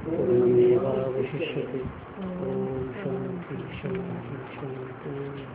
पूर्णमेवावशिष्यते। ओम शांति शांति शांति।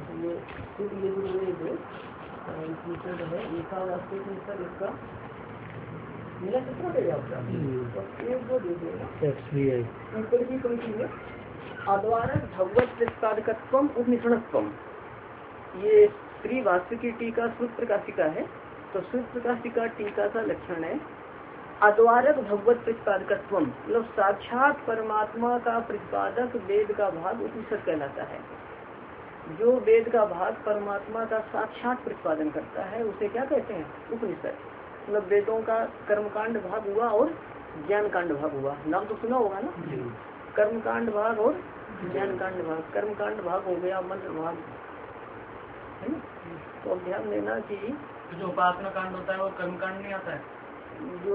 मिला कितना देगा आपका? एक दो दे देगा। ऊपर की पंक्ति में अद्वारक भगवत प्रतिपादकत्वम उपनिषणत्वम, ये श्री भाष्य की टीका सूत्र प्रकाशिका है। तो सूत्र प्रकाशिका टीका का लक्षण है अद्वारक भगवत प्रतिपादकत्वम, मतलब साक्षात परमात्मा का प्रतिपादक वेद का भाग उपनिषद कहलाता है। जो वेद का भाग परमात्मा का साक्षात प्रतिपादन करता है उसे क्या कहते हैं? उपनिषद। मतलब वेदों का कर्मकांड भाग हुआ और ज्ञान कांड भाग हुआ, नाम तो सुना होगा ना। कर्मकांड भाग और ज्ञान कांड भाग। कर्मकांड भाग हो गया मंत्र भाग, है ना। तो अब ध्यान देना कि जो उपासना कांड होता है वो कर्मकांड नहीं आता है। जो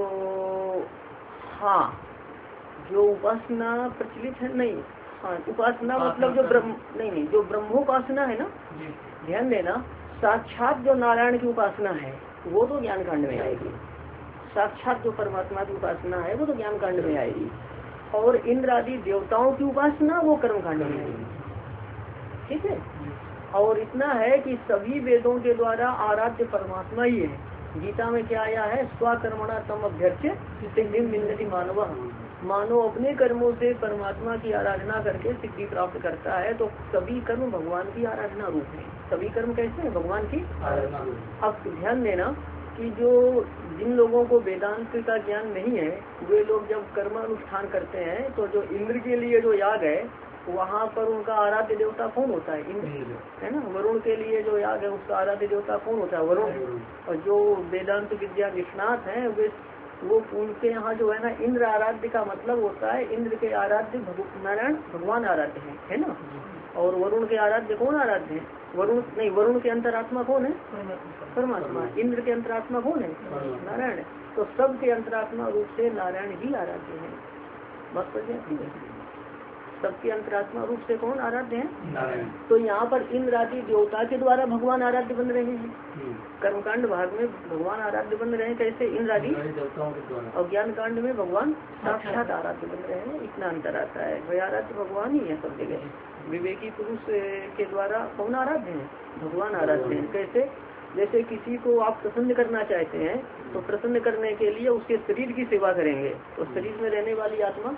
हाँ, जो उपासना प्रचलित है, नहीं, हाँ उपासना मतलब जो ब्रह्म नहीं, जो ब्रह्मोपासना है ना, ध्यान देना, साक्षात जो नारायण की उपासना है वो तो ज्ञान कांड में आएगी। साक्षात जो परमात्मा की उपासना है वो तो ज्ञान कांड में आएगी, और इंद्र आदि देवताओं की उपासना वो कर्म कांड में आएगी। ठीक है। और इतना है कि सभी वेदों के द्वारा आराध्य परमात्मा ही है। गीता में क्या आया है? स्वकर्मणा तम अभ्यर्च्य सिद्धिं विन्दति मानवः। मानव अपने कर्मों से परमात्मा की आराधना करके सिद्धि प्राप्त करता है। तो सभी कर्म भगवान की आराधना रूप है। सभी कर्म कैसे हैं? भगवान की आराधना। अब ध्यान देना कि जो जिन लोगों को वेदांत का ज्ञान नहीं है वे लोग जब कर्मानुष्ठान करते हैं तो जो इंद्र के लिए जो याग है वहाँ पर उनका आराध्य देवता कौन होता है? इंद्र, है ना। वरुण के लिए जो याग है उसका आराध्य देवता कौन होता है? वरुण। और जो वेदांत विद्या निष्णात हैं वे वो उनके यहाँ जो है ना इंद्र आराध्य का मतलब होता है इंद्र के आराध्य नारायण भगवान आराध्य है ना। और वरुण के आराध्य कौन आराध्य है? वरुण नहीं, वरुण के अंतरात्मा कौन है? परमात्मा। इंद्र के अंतरात्मा कौन है? नारायण। तो सब के अंतरात्मा रूप से नारायण ही आराध्य है। बात समझ गए? सबके अंतरात्मा रूप से कौन आराध्य है? नारायण। तो यहाँ पर इंद्र आदि देवता के द्वारा भगवान आराध्य बन रहे हैं। कर्मकांड भाग में भगवान आराध्य बन रहे हैं कैसे? इंद्र आदि देवताओं के द्वारा। और ज्ञान कांड में भगवान साक्षात आराध्य बन रहे हैं। इतना अंतर आता है। वही आराध्य भगवान ही है सब जगह। विवेकी पुरुष के द्वारा कौन आराध्य है? भगवान आराध्य है। कैसे? जैसे किसी को आप प्रसन्न करना चाहते हैं तो प्रसन्न करने के लिए उसके शरीर की सेवा करेंगे तो शरीर में रहने वाली आत्मा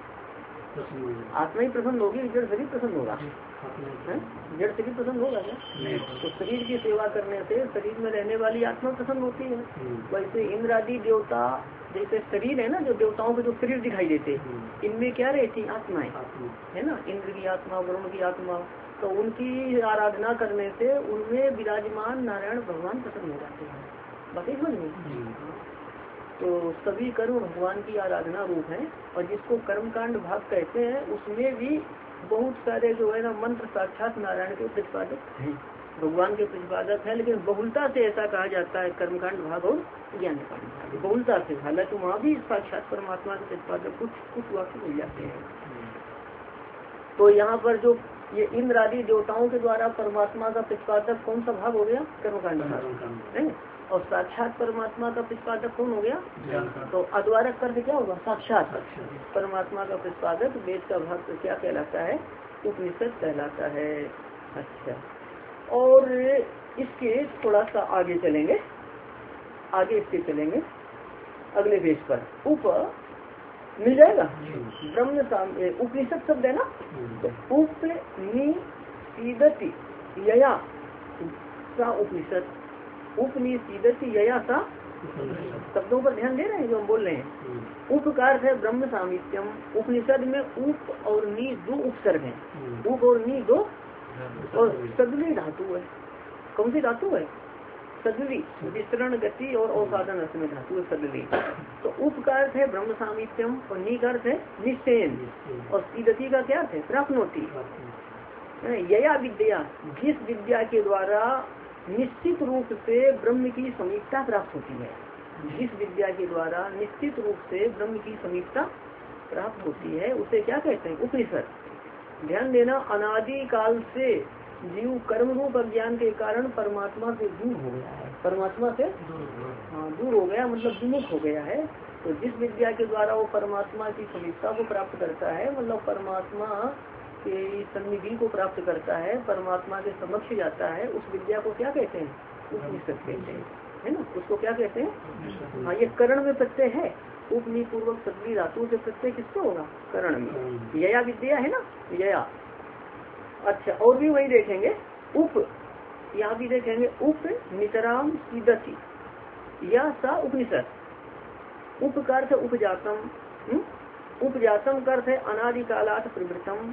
ही प्रसन्न होगी। जड़ शरीर प्रसन्न होगा? जड़ शरीर प्रसन्न होगा क्या? तो शरीर की सेवा करने से शरीर में रहने वाली आत्मा प्रसन्न होती है। वैसे इंद्र आदि देवता जैसे शरीर है ना, जो देवताओं के जो शरीर दिखाई देते इनमें क्या रहती? आत्माएं, है ना। इंद्र की आत्मा, वरुण की आत्मा। तो उनकी आराधना करने से उनमें विराजमान नारायण भगवान प्रसन्न हो जाते हैं। बातें समझ में? तो सभी कर्म भगवान की आराधना रूप है। और जिसको कर्मकांड भाग कहते हैं उसमें भी बहुत सारे जो है ना मंत्र साक्षात नारायण के प्रतिपादक हैं, भगवान के प्रतिपादक हैं। लेकिन बहुलता से ऐसा कहा जाता है कर्मकांड भाग और ज्ञान कांड भाग, बहुलता से। हालांकि वहाँ भी साक्षात परमात्मा के प्रतिपादक कुछ वाक्य मिल जाते हैं। तो यहाँ पर जो ये इंद्र आदि देवताओं के द्वारा परमात्मा का प्रतिपादक कौन सा भाग हो गया? कर्मकांड भाग है। और साक्षात परमात्मा का प्रतिपादक कौन हो गया? तो अद्वारक अर्थ क्या होगा? साक्षात परमात्मा का प्रतिपादक वेद का भाग तो क्या कहलाता है? उपनिषद कहलाता है। अच्छा, और इसके थोड़ा सा आगे चलेंगे, इसके चलेंगे अगले पेज पर। उप मिल जाएगा ब्रह्म उपनिषद शब्द है ना। तो उपनिषदति यया सा उपनिषद, उपनिषदति यया सा शब्दों पर ध्यान दे रहे हैं जो हम बोल रहे हैं। उप का अर्थ है ब्रह्म सामित्यम। उपनिषद में उप और नी दो उपसर्ग हैं। उप और नी दो, और सदवी धातु है। कौन सी धातु है? सदवी, विस्तरण गति और औसाधन अर्थ में धातु है सदवी। तो उप का अर्थ है ब्रह्म सामित्यम और नी का अर्थ है निश्चयन, और सीदती का क्या अर्थ है? प्राप्नोति। यया विद्या, जिस विद्या के द्वारा निश्चित रूप से ब्रह्म की समीपता प्राप्त होती है। जिस विद्या के द्वारा निश्चित रूप से ब्रह्म की समीपता प्राप्त होती है उसे क्या कहते हैं? उपनिषद। ध्यान देना, अनादि काल से जीव कर्म रूप अज्ञान के कारण परमात्मा से दूर हो गया है। परमात्मा से दूर हो गया मतलब विमुख हो गया है। तो जिस विद्या के द्वारा वो परमात्मा की समीपता को प्राप्त करता है, मतलब परमात्मा के सन्निधि को प्राप्त करता है, परमात्मा के समक्ष जाता है, उस विद्या को क्या कहते हैं? उपनिषद कहते हैं, है ना। उसको क्या कहते हैं? हाँ, ये करण में प्रत्यय है। उपनी पूर्वक सदवी धातु से प्रत्यय किसको होगा? करण में। यया विद्या है ना, यया। अच्छा, और भी वही देखेंगे उप, यहाँ भी देखेंगे उप नितराम सीदति या सा उपनिषद। उप का अर्थ उपजातम, उपजातम का अर्थ है अनादिकालात प्रवृत्तम।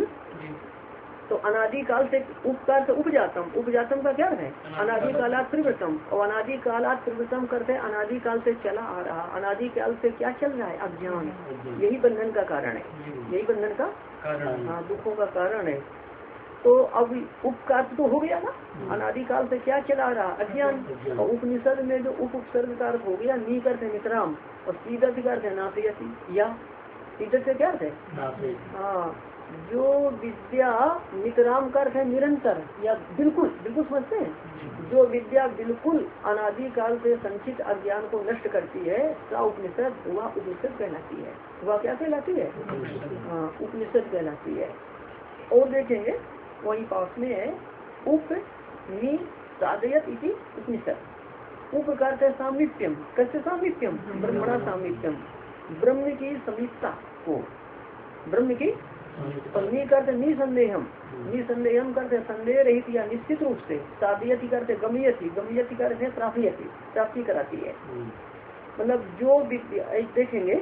तो अनादिकाल से उप का अर्थ उपजातम, उपजातम का क्या है? अनादिकालात प्रवृत्तम। और अनादिकालात प्रवृत्तम करते हैं अनादिकाल से चला आ रहा। अनादिकाल से क्या चल रहा है? अज्ञान। यही बंधन का कारण है, यही बंधन का कारण, हाँ, दुखों का कारण है। तो अब उपकार तो हो गया ना, अनादिकाल से क्या चला रहा? अज्ञान। और उपनिषद में जो उपसर्ग का अर्थ हो गया, नी का अर्थ है नितराम और सीदत का अर्थ है नाशयति। या सीदत से क्या अर्थ है? हाँ, जो विद्या नितराम का अर्थ है निरंतर या बिल्कुल, बिल्कुल समझते हैं। जो विद्या बिल्कुल अनादिकाल से संचित अज्ञान को नष्ट करती है, सा उपनिषद, वह उपनिषद कहलाती है। वह क्या कहलाती है? हाँ, उपनिषद कहलाती है। और देखेंगे वही पास में है उप नि साधयत इति उपनिषद। उप का अर्थ है सामीप्यम। कैसे सामीप्यम? ब्रह्मणा सामीप्यम, ब्रह्म की समीपता को, ब्रह्म की। और नि का अर्थ निसंदेहम, निसंदेहम का अर्थ है संदेह रहित या निश्चित रूप से। साधयति का अर्थ है गमयति, गमयति का अर्थ है प्राप्यति, प्राप्ति कराती है। मतलब जो विद्या, देखेंगे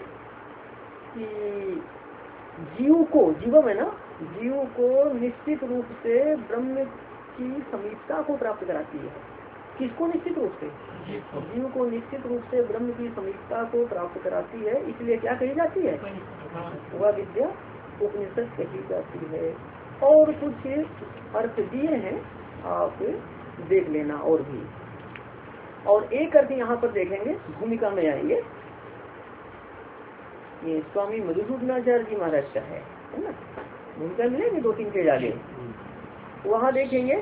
कि जीव को, जीवम है ना, जीव को निश्चित रूप से ब्रह्म की समीपता को प्राप्त कराती है। किसको निश्चित रूप से? जीव को निश्चित रूप से ब्रह्म की समीपता को प्राप्त कराती है। इसलिए क्या कही जाती है? वह विद्या उपनिषद कही जाती है। और कुछ अर्थ दिए हैं, आप देख लेना और भी। और एक अर्थ यहाँ पर देखेंगे, भूमिका में आएंगे, ये स्वामी मधुसूदनाचार्य जी महाराज का है ना। भूमिका मिलेंगे 2-3 पेज आगे, वहाँ देखेंगे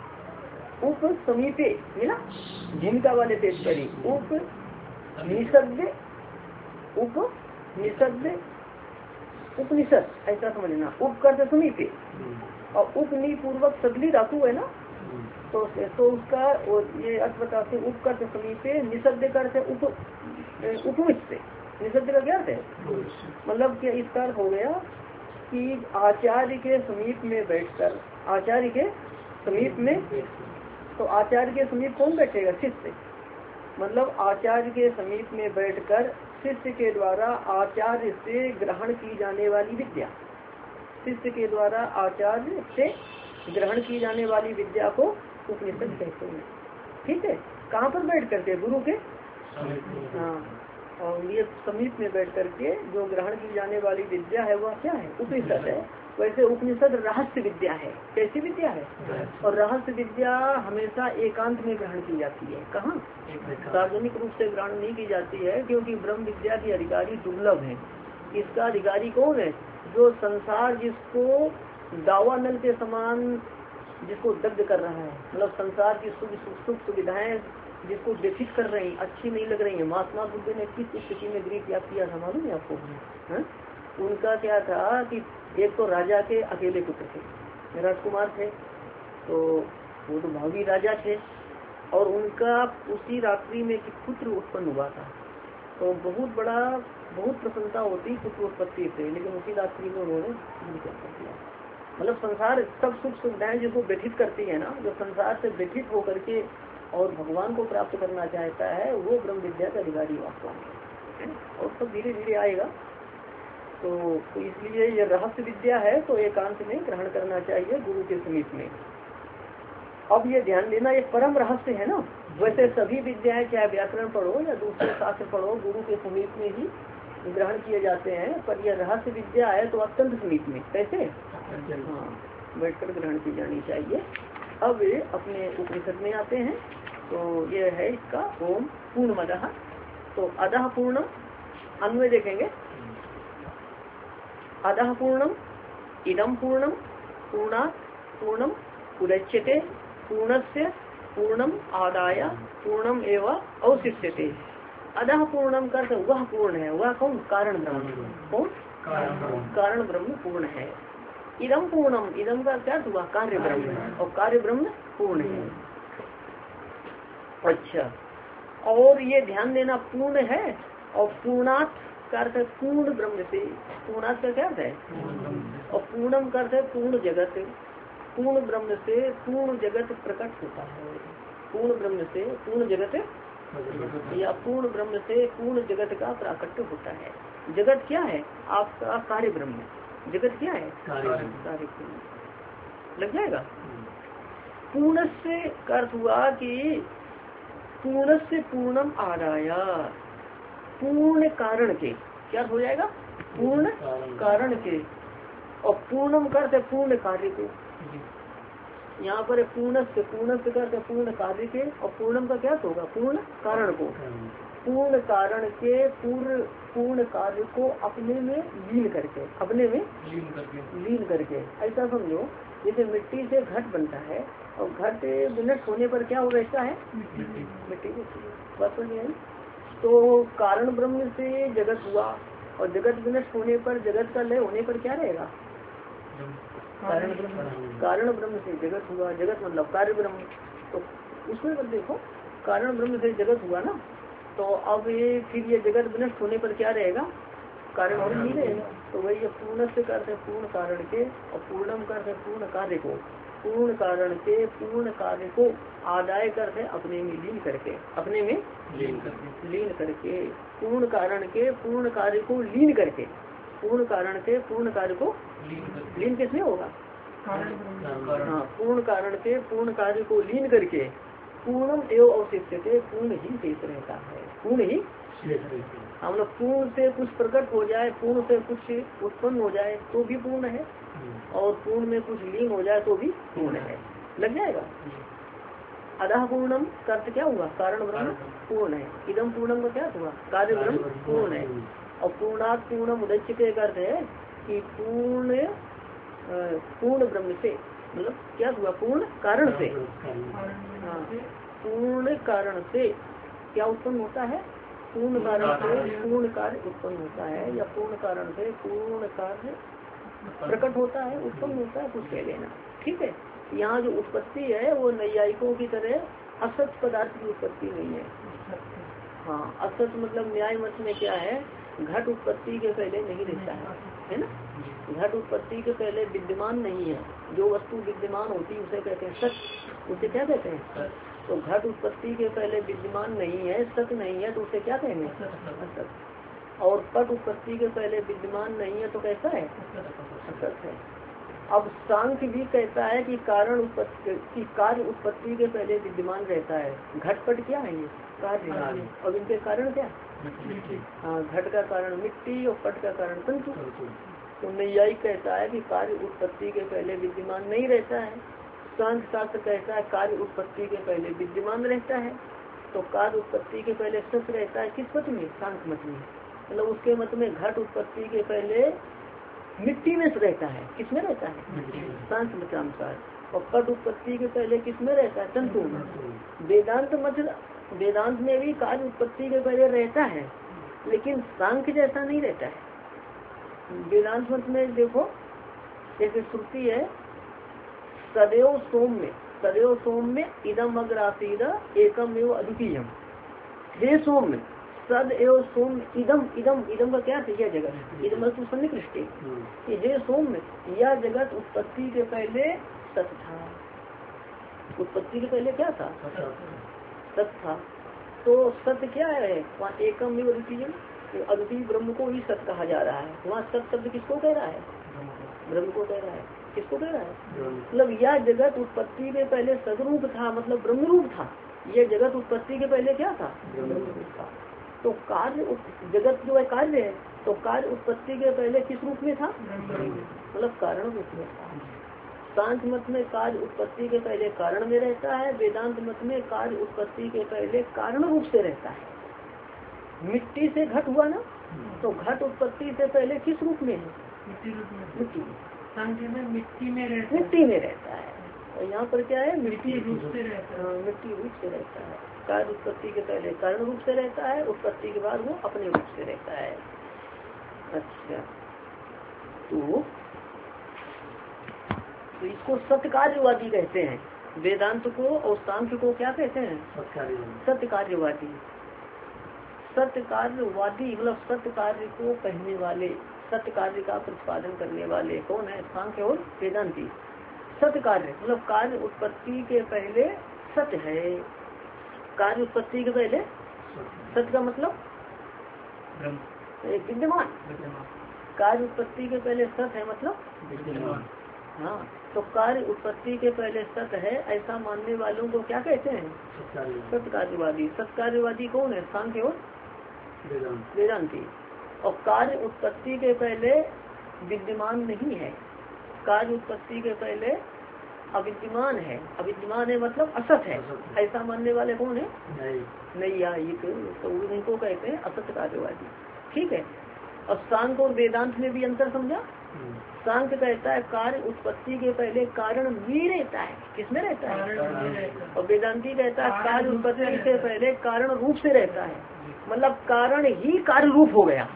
उप समीपे मिला, भूमिका वाले पेज पर ही। उप निषद, उप निषद उपनिषद, ऐसा समझना। उप करते समीपे और उपनी पूर्वक सगली धातु है ना, तो उसका ये अर्थ बताते। उप करते समीपे, निषद करते उपमित से। निषद का क्या है? मतलब कि इसका अर्थ हो गया कि आचार्य के समीप में बैठकर, आचार्य के समीप में, तो आचार्य के समीप कौन बैठेगा? शिष्य। मतलब आचार्य के समीप में बैठकर शिष्य के द्वारा आचार्य से ग्रहण की जाने वाली विद्या, शिष्य के द्वारा आचार्य से ग्रहण की जाने वाली विद्या को उपनिषद कहते हैं। ठीक है, कहाँ पर बैठ करके? गुरु के, हाँ। और ये समीप में बैठ करके जो ग्रहण की जाने वाली विद्या है वह क्या है? उपनिषद है। वैसे उपनिषद रहस्य विद्या है। कैसी विद्या है? और रहस्य विद्या हमेशा एकांत में ग्रहण की जाती है। कहाँ? सार्वजनिक रूप से ग्रहण नहीं की जाती है, क्योंकि ब्रह्म विद्या की अधिकारी दुर्लभ है। इसका अधिकारी कौन है? जो संसार जिसको दावा नल के समान, जिसको दग्ध कर रहा है, मतलब संसार की सुख सुविधाएं जिसको व्यथित कर रही, अच्छी नहीं लग रही है। महात्मा बुद्ध ने किस स्थिति में गृह त्याग किया था मालूम है आपको? उनका क्या था कि एक तो राजा के अकेले पुत्र थे, राजकुमार थे, तो वो तो भावी राजा थे, और उनका उसी रात्रि में एक पुत्र उत्पन्न हुआ था। तो बहुत प्रसन्नता होती पुत्र उत्पत्ति से, लेकिन उसी रात्रि में उन्होंने गृह त्याग कर दिया। मतलब संसार सब सुख सुविधाएं जिसको व्यथित करती है ना, जो संसार से व्यथित होकर के और भगवान को प्राप्त करना चाहता है, वो ब्रह्म विद्या का अधिकारी वास्तव में। और सब धीरे धीरे आएगा। तो इसलिए ये रहस्य विद्या है, तो एकांत में ग्रहण करना चाहिए गुरु के समीप में। अब ये ध्यान देना, ये परम रहस्य है ना। वैसे सभी विद्याएं, चाहे व्याकरण पढ़ो या दूसरे शास्त्र पढ़ो, गुरु के समीप में ही ग्रहण किए जाते हैं। पर यह रहस्य विद्या है तो अत्यंत समीप में। कैसे? हाँ, बैठकर ग्रहण की जानी चाहिए। अब अपने उपनिषद में आते हैं। तो ये है इसका ओम पूर्णमदः। तो अदः पूर्णम, अन्वय देखेंगे। अदः पूर्णम इदम पूर्णम पूर्णात् पूर्णम उदच्यते पूर्णस्य पूर्णम आदाय पूर्णम एवं अवशिष्यते। अदह पूर्णम कर वह पूर्ण है। वह कौन? कारण ब्रह्म। कौन? कारण ब्रह्म पूर्ण है। इदम पूर्णम, इदम का क्या हुआ? कार्य ब्रह्म, और कार्य ब्रह्म पूर्ण है। अच्छा, और ये ध्यान देना पूर्ण है, और पूर्णार्थ का अर्थ है पूर्ण ब्रह्म से। पूर्णार्थ का क्या अर्थ है? और पूर्णम का अर्थ है पूर्ण जगत। पूर्ण ब्रह्म से पूर्ण जगत प्रकट होता है। पूर्ण ब्रह्म से पूर्ण जगत, या पूर्ण ब्रह्म से पूर्ण जगत का प्राकट्य होता है। जगत क्या है? आपका कार्य ब्रह्म। जगत क्या है? कार्य ब्रह्म। लग जाएगा। पूर्ण से का अर्थ हुआ कि पूर्ण से पूर्णम आदाया, पूर्ण कारण के, क्या हो जाएगा? पूर्ण कारण के, और पूर्णम करते पूर्ण कार्य को। यहाँ पर पूर्ण से करते पूर्ण कार्य के, और पूर्णम का क्या होगा? पूर्ण कारण को। पूर्ण कारण के पूर्ण कार्य को अपने में लीन करके, अपने में लीन करके। ऐसा समझो जैसे मिट्टी से घट बनता है, और घट विनष्ट होने पर क्या हो रहता है? मिट्टी। बात समझ आई? तो कारण ब्रह्म से जगत हुआ, और जगत विनष्ट होने पर, जगत का लय होने पर क्या रहेगा? कारण ब्रह्म। कारण ब्रह्म से जगत हुआ, जगत मतलब कार्य ब्रह्म। तो उसमें मत देखो, कारण ब्रह्म से जगत हुआ ना, तो अब ये फिर ये जगत विनष्ट होने पर क्या रहेगा? कारण और नहीं रहेगा। तो वही ये पूर्ण से करते पूर्ण कारण के, और पूर्णम करते पूर्ण कार्य को। पूर्ण कारण के पूर्ण कार्य को आदाय करते अपने में लीन करके, अपने में लीन करके। पूर्ण कारण के पूर्ण कार्य को लीन करके, पूर्ण कारण के पूर्ण कार्य को लीन किसमें होगा? हाँ, पूर्ण कारण के पूर्ण कार्य को लीन करके पूर्णम एवं अवशिष्यते, पूर्ण ही शेष रहता है। पूर्ण ही हम लोग पूर्ण से कुछ प्रकट हो जाए, पूर्ण से कुछ उत्पन्न हो जाए तो भी पूर्ण है, और पूर्ण में कुछ लीन हो जाए तो भी पूर्ण है। लग जाएगा। अदह पूर्णम का अर्थ क्या हुआ? कारण ब्रह्म पूर्ण है। इदम पूर्णम का क्या हुआ? कार्य ब्रह्म पूर्ण है। और पूर्णात् पूर्णम उदच्यते का अर्थ है कि पूर्ण पूर्ण ब्रह्म से, मतलब क्या हुआ? पूर्ण कारण से। हाँ, पूर्ण कारण से क्या उत्पन्न होता है? पूर्ण कारण से पूर्ण कार्य उत्पन्न होता है, या पूर्ण कारण से पूर्ण कार्य प्रकट होता है, उत्पन्न होता है, कुछ कह लेना। ठीक है। यहाँ जो उत्पत्ति है वो नैयायिकों की तरह असत पदार्थ की उत्पत्ति नहीं है। हाँ, असत मतलब न्याय मत में क्या है? घट उत्पत्ति के पहले नहीं रहता है ना? घट उत्पत्ति के पहले विद्यमान नहीं है। जो वस्तु विद्यमान होती है उसे कहते हैं सत। उसे क्या कहते हैं? तो घट उत्पत्ति के पहले विद्यमान नहीं है, सत नहीं है, तो उसे क्या कहेंगे? असत। और पट उत्पत्ति के पहले विद्यमान नहीं है तो कैसा है? असत है। अब सांख्य भी कहता है कि कारण उत्पत्ति की कार्य उत्पत्ति के पहले विद्यमान रहता है। घटपट क्या है? ये कार्य। और इनके कारण क्या? हाँ, घट का कारण मिट्टी और पट का कारण तंतु। तो नैयायिक कहता है कि कार्य उत्पत्ति के पहले विद्यमान नहीं रहता है। सांख्य शास्त्र कहता है कार्य उत्पत्ति के पहले विद्यमान रहता है। तो कार्य उत्पत्ति के पहले सत रहता है किस मत में? सांख्य मत में। मतलब उसके मत में घट उत्पत्ति के पहले मिट्टी में रहता है। किसमें रहता है? सांख्य मत अनुसार। और पट उत्पत्ति के पहले किसमें रहता है? तंतु में। वेदांत में भी कार्य उत्पत्ति के पहले रहता है, लेकिन सांख्य जैसा नहीं रहता है। वेदांत मत में देखो, जैसे श्रुति है सदैव सौम्य इदम अग्रासीद एकम एवं अद्वितीयम। हे सौम्य, सद एवं सौम्य इदम का क्या है? यह जगत। इदम तो सन्निकृष्टि। हे सौम्य, यह जगत उत्पत्ति के पहले सत था। उत्पत्ति के पहले क्या था? सत था। तो सत्य क्या है? वहाँ एकम एवं अद्वितीयम, अद्वितीय ब्रह्म को ही सत कहा जा रहा है। वहाँ सत शब्द किसको कह रहा है? ब्रह्म को कह रहा है। किसको कह रहा है? मतलब यह जगत उत्पत्ति के पहले सदरूप था, मतलब ब्रह्म रूप था। यह जगत उत्पत्ति के पहले क्या था? ब्रह्म रूप था। तो कार्य जगत जो है कार्य है, तो कार्य उत्पत्ति के पहले किस रूप में था? मतलब कारण रूप में था। सांख्य मत में कार्य उत्पत्ति के पहले कारण में रहता है। वेदांत मत में कार्य उत्पत्ति के पहले कारण रूप से रहता है। मिट्टी से घट हुआ ना, तो घट उत्पत्ति से पहले किस रूप में है? मिट्टी। सांख्य में मिट्टी में रहता है। और यहाँ पर क्या है, मिट्टी रूप से रहता है। मिट्टी रूप से रहता है। कार्य उत्पत्ति के पहले कारण रूप से रहता है, उत्पत्ति के बाद वो अपने रूप से रहता है। अच्छा, तो इसको सत्यकार्यवादी कहते हैं। वेदांत को और सांख्य को क्या कहते हैं? सत्यकार्यवादी। सत्यकार्यवादी मतलब सत्य कार्य को कहने वाले, सत्य कार्य का प्रतिपादन करने वाले कौन है? सांख्य और वेदांती। सत्य कार्य मतलब कार्य उत्पत्ति के पहले सत्य है। कार्य उत्पत्ति के पहले सत्य का मतलब विद्यमान। कार्य उत्पत्ति के पहले सत्य है मतलब हाँ, तो कार्य उत्पत्ति के पहले सत्य है ऐसा मानने वालों को क्या कहते हैं? सत्यकार्यवादी। सत्यकार्यवादी कौन है? सांख्य और वेदांती। और कार्य उत्पत्ति के पहले विद्यमान नहीं है, कार्य उत्पत्ति के पहले अविद्यमान है। अविद्यमान है मतलब असत है, ऐसा मानने वाले कौन है? नैयायिक। तो उनको कहते हैं असत्य कार्यवादी। ठीक है। और सांख्य और वेदांत में भी अंतर समझा। सांख्य कहता है कार्य उत्पत्ति के पहले कारण भी रहता है। किसमें रहता है? और वेदांती कहता है कार्य उत्पत्ति से पहले कारण रूप से रहता है, मतलब कारण ही कार्य रूप हो गया।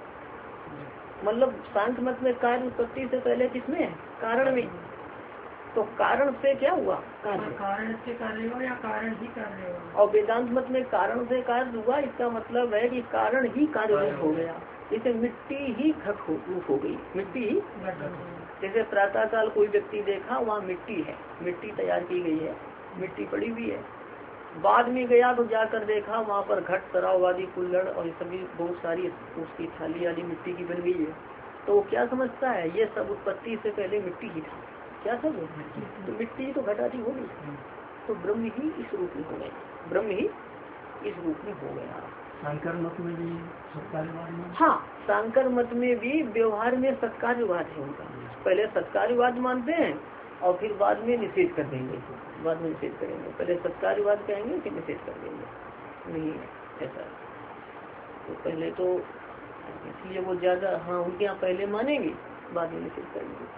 मतलब सांख्य मत में कार्य उत्पत्ति से पहले किसमें है? कारण में। तो कारण से क्या हुआ? कारण से कार्य हुआ या कारण ही कार्य हुआ। और वेदांत मत में कारण से कार्य हुआ, इसका मतलब है कि कारण ही कार्य रूप हो गया। जैसे मिट्टी ही घट रूप हो गई, मिट्टी ही। जैसे प्रातः काल कोई व्यक्ति देखा वहाँ मिट्टी है, मिट्टी तैयार की गई है, मिट्टी पड़ी हुई है। बाद में गया तो जाकर देखा वहाँ पर घट तराव आदि कुल्हड़ और सभी बहुत सारी उसकी थाली आदि मिट्टी की बन गई है। तो वो क्या समझता है? ये सब उत्पत्ति से पहले मिट्टी ही था। क्या सब? तो मिट्टी तो घट आदि हो गई, तो ब्रह्म ही इस रूप में हो गया, ब्रह्म ही इस रूप में हो गया। शंकर मत में भी सत्कार्यवाद में, हाँ, शंकर मत में भी व्यवहार में सत्कार्यवाद है उनका। पहले सत्कार्यवाद मानते हैं और फिर बाद में निषेध कर देंगे, बाद में निषेध करेंगे। पहले सत्कार्यवाद कहेंगे फिर निषेध कर देंगे, नहीं ऐसा। तो पहले तो इसलिए वो ज्यादा, हाँ उनके यहाँ पहले मानेंगे बाद में निषेध करेंगे।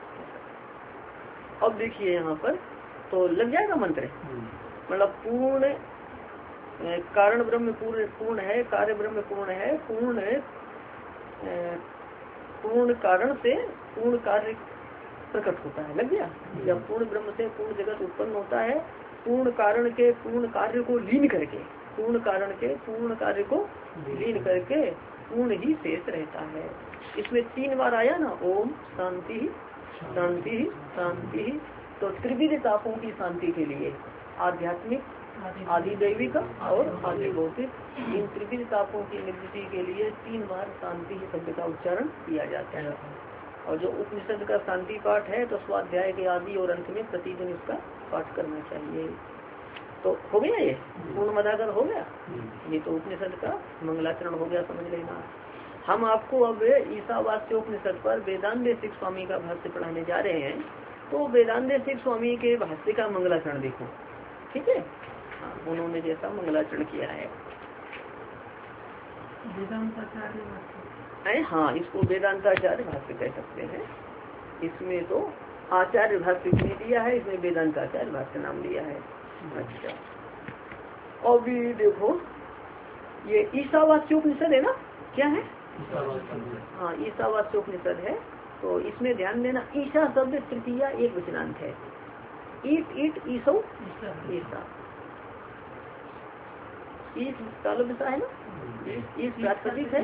अब देखिए यहाँ पर तो लग जाएगा मंत्र, मतलब पूर्ण कारण ब्रह्म पूर्ण है, कार्य ब्रह्म पूर्ण है, पूर्ण कारण से पूर्ण कार्य प्रकट होता है। लग गया? जब पूर्ण ब्रह्म से पूर्ण जगत उत्पन्न होता है, पूर्ण कारण के पूर्ण कार्य को लीन करके, पूर्ण कारण के पूर्ण कार्य को लीन करके पूर्ण ही शेष रहता है। इसमें 3 बार आया ना, ओम शांति शांति शांति। तो त्रिविध तापों की शांति के लिए आध्यात्मिक, आदि दैविक और आदि भौतिक, इन त्रिविध तापों की निवृत्ति के लिए 3 बार शांति शब्द का उच्चारण किया जाता है। और जो उपनिषद का शांति पाठ है तो स्वाध्याय के आदि और अंत में प्रतिदिन इसका पाठ करना चाहिए। तो हो गया, ये पूर्ण मदागर हो गया। ये तो उपनिषद का मंगलाचरण हो गया, समझ लेना। हम आपको अब ईशावास्योपनिषद पर वेदांत देशिक स्वामी का भाष्य पढ़ाने जा रहे हैं। तो वेदांत देशिक स्वामी के भाष्य का मंगलाचरण देखो, ठीक है। उन्होंने जैसा मंगलाचरण किया है, हाँ, इसको वेदांताचार्य भाष्य कह सकते हैं। इसमें तो आचार्य भाष्य नहीं दिया है, इसमें वेदांताचार्य भाष्य नाम दिया है। अच्छा, और भी देखो, ये ईशावास्योपनिषद है ना, क्या है? हाँ, ईशावास्योपनिषद है। तो इसमें ध्यान देना, ईशा शब्द तृतीया एक वचनांत है। ईट ईट ईसो ईसा, ईस तालुबिसा है ना, ईस प्रातिपदिक है,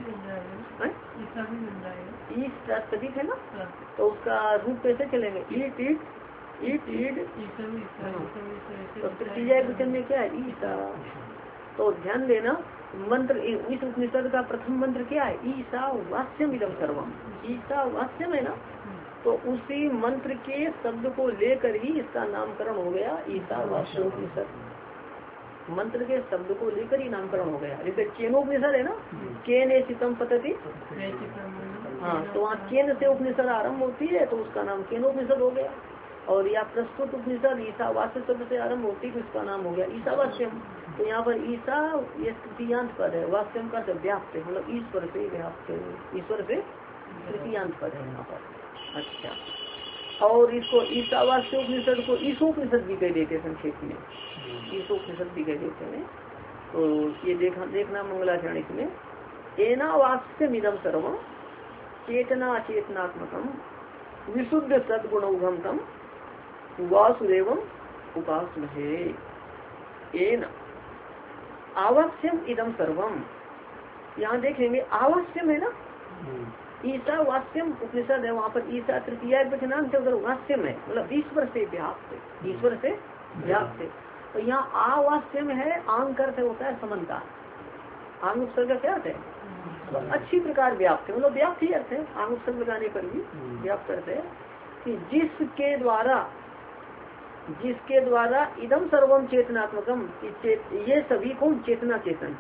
ईस प्रातिपदिक है ना। तो उसका रूप कैसे चलेंगे? ईट ईट ईट ईट। तो तृतीया एक वचन में क्या है? ईसा। तो ध्यान देना, मंत्र इस उपनिषद का प्रथम मंत्र क्या है? ईसा वास्यम इदम सर्वम। ईसा वास्यम है ना, तो उसी मंत्र के शब्द को लेकर ही इसका नामकरण हो गया ईसा वास्योपनिषद। मंत्र के शब्द को लेकर ही नामकरण हो गया। जैसे केनोपनिषद है ना, केन ए चितम पतति, हाँ, तो वहाँ केन से उपनिषद आरंभ होती है तो उसका नाम केनोपनिषद हो गया। और या प्रस्तुत उपनिषद ईशावास्य शब्द से आरंभ होती है तो उसका नाम हो गया ईशावास्यम। तो यहाँ पर ईशा ये तृतीयांत पद है, वास्यम का व्याप्त है, मतलब ईश्वर से व्याप्त है, ईश्वर से तृतीयांत पद है यहाँ पर। अच्छा, और इसको ईशावास्य उपनिषद को ईशोपनिषद भी कह देते संक्षेप में, ईशोपनिषद भी कह देते हैं। तो ये देखना मंगलाचरण इसमें एनावास्यम इदम सर्वम चेतना चेतनात्मकम विशुद्ध सद्गुणौघम तम वासुदेवम उपासमहे। एन आवास्यम इदम सर्वम, यहाँ देखेंगे आवास्यम है ना, ईसा वास्यम उपनिषद है, वहाँ पर ईसा तृतीय वचनांत है, उधर वास्यम है, मतलब ईश्वर से व्याप्त, ईश्वर से व्याप्त। तो यहाँ आवास्यम है, आंग अर्थ होता है समानता, आंग उपसर्ग का क्या अर्थ है, तो अच्छी प्रकार व्याप्त है, मतलब व्याप्त ही अर्थ है, आंग उपसर्ग लगाने पर भी व्याप्त अर्थ है कि जिसके द्वारा इदम सर्वम चेतनात्मकम, ये सभी कौन चेतना चेतन,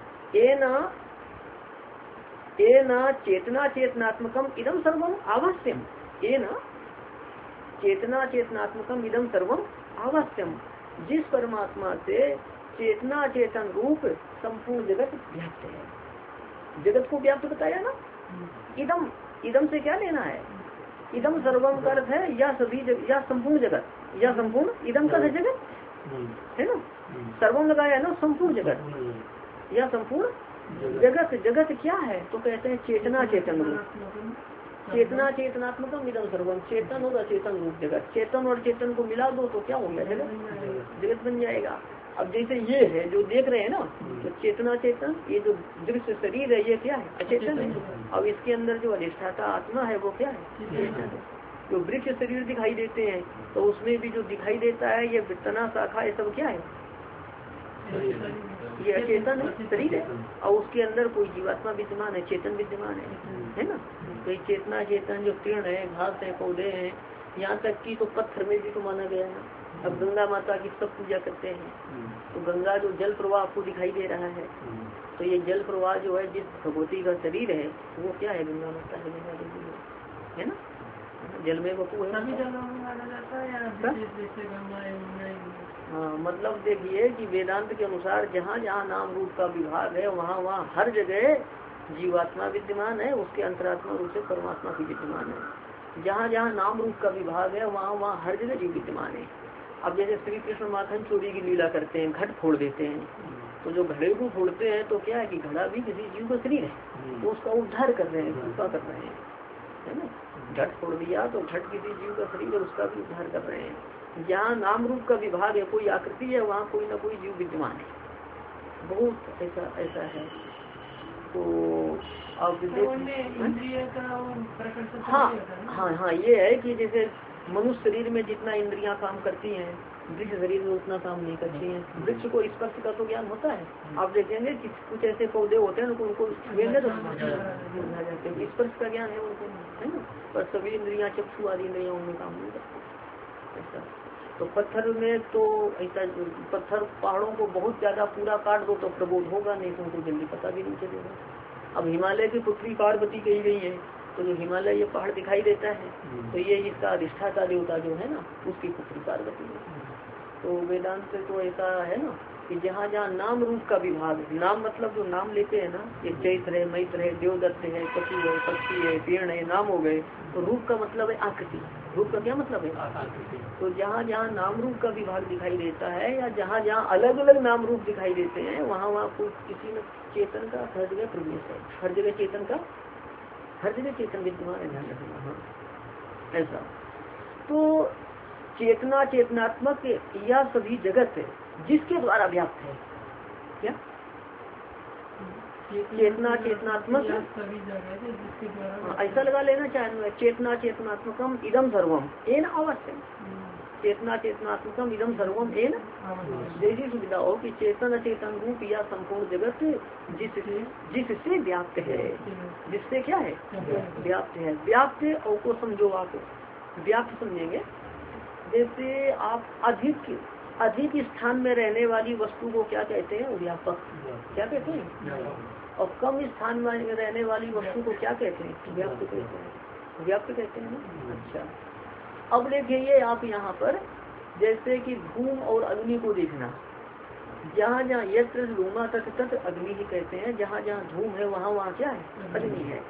ए न चेतना चेतनात्मकम इदम सर्वम आवास्यम, ए न चेतना चेतनात्मकम इदम सर्वम आवास्यम, जिस परमात्मा से चेतना चेतन रूप संपूर्ण जगत व्याप्त है। जगत को व्याप्त बताया ना, इदम से क्या लेना है, इदम सर्वम का अर्थ है या सभी या संपूर्ण जगत, या संपूर्ण इदम का जगत है ना, सर्वम लगाया ना संपूर्ण जगत या संपूर्ण जगत। जगत क्या है तो कहते हैं चेतना चेतन रूप, चेतना चेतनात्मकम इदम सर्वम, चेतन और अचेतन रूप जगत। चेतन और चेतन को मिला दो तो क्या हो गया जगत, जगत बन जाएगा। अब जैसे ये है जो देख रहे हैं ना, तो चेतना चेतन, ये जो दृश्य शरीर है ये क्या है, अचेतन है। अब इसके अंदर जो अधिष्ठाता आत्मा है वो क्या है, चेतन है। जो वृक्ष शरीर दिखाई देते हैं तो उसमें भी जो दिखाई देता है ये तना शाखा ये सब क्या है, ये अचेतन है, शरीर है। और उसके अंदर कोई जीवात्मा विद्यमान है, चेतन विद्यमान है ना। तो ये चेतना चेतन जो तृण है, घास है, पौधे हैं, यहाँ तक कि तो पत्थर में भी तो माना गया है। अब गंगा माता की सब पूजा करते हैं, तो गंगा जो जल प्रवाह आपको दिखाई दे रहा है, तो ये जल प्रवाह जो है जिस भगवती का शरीर है वो क्या है, गंगा माता है, गंगा देवी है ना, जल में वपू है। हाँ, मतलब देखिए कि वेदांत के अनुसार जहाँ जहाँ नाम रूप का विभाग है वहाँ वहाँ हर जगह जीवात्मा विद्यमान है, उसके अंतरात्मा रूप से परमात्मा भी विद्यमान है। जहाँ जहाँ नाम रूप का विभाग है वहाँ वहाँ हर जगह जीव विद्यमान है। अब जैसे श्री कृष्ण माखन चोरी की लीला करते हैं, घट फोड़ देते हैं, तो जो घड़े को फोड़ते हैं तो क्या है कि घड़ा भी किसी जीव का शरीर है, तो उसका उद्धार कर रहे हैं, कृपा कर रहे हैं, है ना। घट फोड़ दिया तो घट किसी जीव का शरीर है, उसका भी उद्धार कर रहे हैं। जहाँ नाम रूप का विभाग है, कोई आकृति है, वहाँ कोई ना कोई जीव विद्यमान है। बहुत ऐसा है। तो अब हाँ, ये है कि जैसे मनुष्य शरीर में जितना इंद्रियां काम करती हैं, वृक्ष शरीर में उतना काम नहीं करती हैं। वृक्ष को स्पर्श का तो ज्ञान होता है, आप देखेंगे कि कुछ ऐसे पौधे होते हैं उनको छुएंगे तो जाते हैं, स्पर्श का ज्ञान है उनको, है ना। पर सभी इंद्रियां, चक्षु आदि इंद्रियां उनमें काम नहीं करती ऐसा। तो पत्थर में तो ऐसा, पत्थर पहाड़ों को बहुत ज्यादा पूरा काट दो तो प्रबोध होगा नहीं, तो उनको जल्दी पता भी नहीं चलेगा। अब हिमालय की पुत्री पार्वती कही गई है, तो जो हिमालय ये पहाड़ दिखाई देता है तो ये इसका अधिष्ठाता देवता जो है ना, उसकी पुत्री पार्वती है। तो वेदांत तो ऐसा है ना कि जहाँ जहाँ नाम रूप का विभाग, नाम मतलब जो नाम लेते हैं ना, ये चैत्र है, मैत्र है, देवदत्त है, पशु है, पक्षी है, पेड़ है, नाम हो गए। तो रूप का मतलब है आकृति, रूप का क्या मतलब है, तो जहाँ जहाँ नाम रूप का विभाग दिखाई देता है या जहाँ जहाँ अलग अलग नाम रूप दिखाई देते हैं वहाँ वहाँ कोई किसी न चेतन का हर जगह प्रवेश है, हर जगह चेतन का, हर जगह चेतन विद्यमान है, ध्यान रखना। हाँ, ऐसा। तो चेतना चेतनात्मक या सभी जगत है जिसके द्वारा व्याप्त है, क्या चेतना चेतनात्मक सभी जगह जिसके द्वारा, ऐसा लगा लेना चाहे, चेतना चेतनात्मकम इदम सर्वम एन अवश्यम, चेतना चेतनात्मकम इदम सर्वम एन, जैसी सुविधा हो कि चेतन अचेतन रूप या संपूर्ण जगत जिससे व्याप्त है, जिससे क्या है व्याप्त है। व्याप्त और को समझो, आप व्याप्त समझेंगे जैसे आप अधिक स्थान में रहने वाली वस्तु को क्या कहते हैं, व्यापक क्या कहते हैं, और कम स्थान में रहने वाली वस्तु को क्या कहते हैं, व्याप्त कहते हैं, व्याप्त कहते हैं ना। अच्छा, अब देखिए आप यहाँ पर जैसे कि धूम और अग्नि को देखना, जहाँ जहाँ यत्र धूमा तत् अग्नि ही कहते हैं, जहाँ जहाँ धूम है वहाँ वहाँ क्या है, अग्नि है।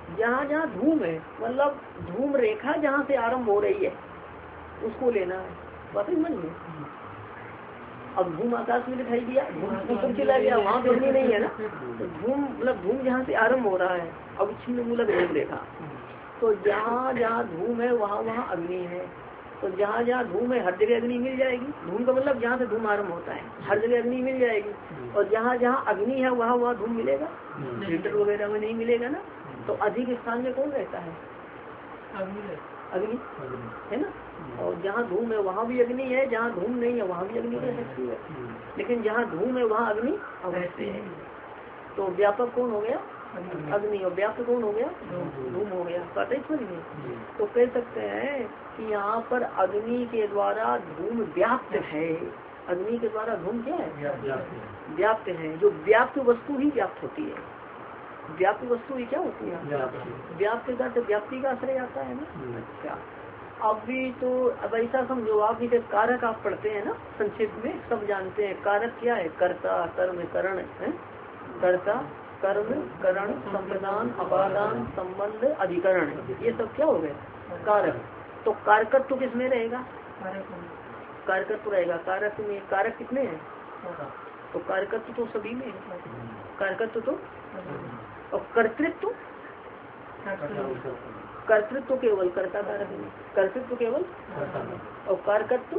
जहाँ जहाँ धूम है, मतलब धूम रेखा जहाँ से आरंभ हो रही है उसको लेना है। बात समझ में? अब धूम आकाश में दिखाई दिया, धूम चला गया, वहाँ पे अग्नि नहीं है ना। तो धूम मतलब धूम जहाँ से आरंभ हो रहा है, अवच्छिन्न मूलक धूम रेखा, तो जहाँ जहाँ धूम है वहाँ वहाँ अग्नि है। तो जहाँ जहाँ धूम है हर जगह अग्नि मिल जाएगी। धूम का मतलब जहाँ से धूम आरंभ होता है हर जगह अग्नि मिल जाएगी। और जहाँ जहाँ अग्नि है वहाँ वहाँ धूम मिलेगा, हीटर वगैरह में नहीं मिलेगा ना। तो अधिक स्थान में कौन रहता है? अग्नि है ना। और जहाँ धूम है वहाँ भी अग्नि है, जहाँ धूम नहीं है वहाँ भी अग्नि रह सकती है, लेकिन जहाँ धूम है वहाँ अग्नि अवश्य है। तो व्यापक कौन हो गया? अग्नि। और व्याप्त कौन हो गया? धूम हो गया। बात है समझ में? तो कह सकते हैं कि यहाँ पर अग्नि के द्वारा धूम व्याप्त है। अग्नि के द्वारा धूम क्या है? व्याप्त है। जो व्याप्त वस्तु ही व्याप्त होती है। व्याप्त वस्तु ही क्या होती है? व्याप्त का तो व्याप्ति का आश्रय आता है ना। अच्छा, अभी तो अब ऐसा समझो, आप इसे कारक आप पढ़ते हैं ना संक्षेप में, सब जानते हैं कारक क्या है? कर्ता, कर्म, करण है। कर्ता, कर्म, करण, संप्रदान, अपादान, संबंध, अधिकरण, ये सब क्या हो गए? कारक। तो कारकत्व तो किसमें रहेगा? कारकत्व रहेगा। कारक में कारक कितने हैं? तो कारकत्व तो सभी में है। कारकत्व तो, और कर्तृत्व, कर्तृत्व केवल कर्ता कारक में, कर्तृत्व केवल, और कारकत्व।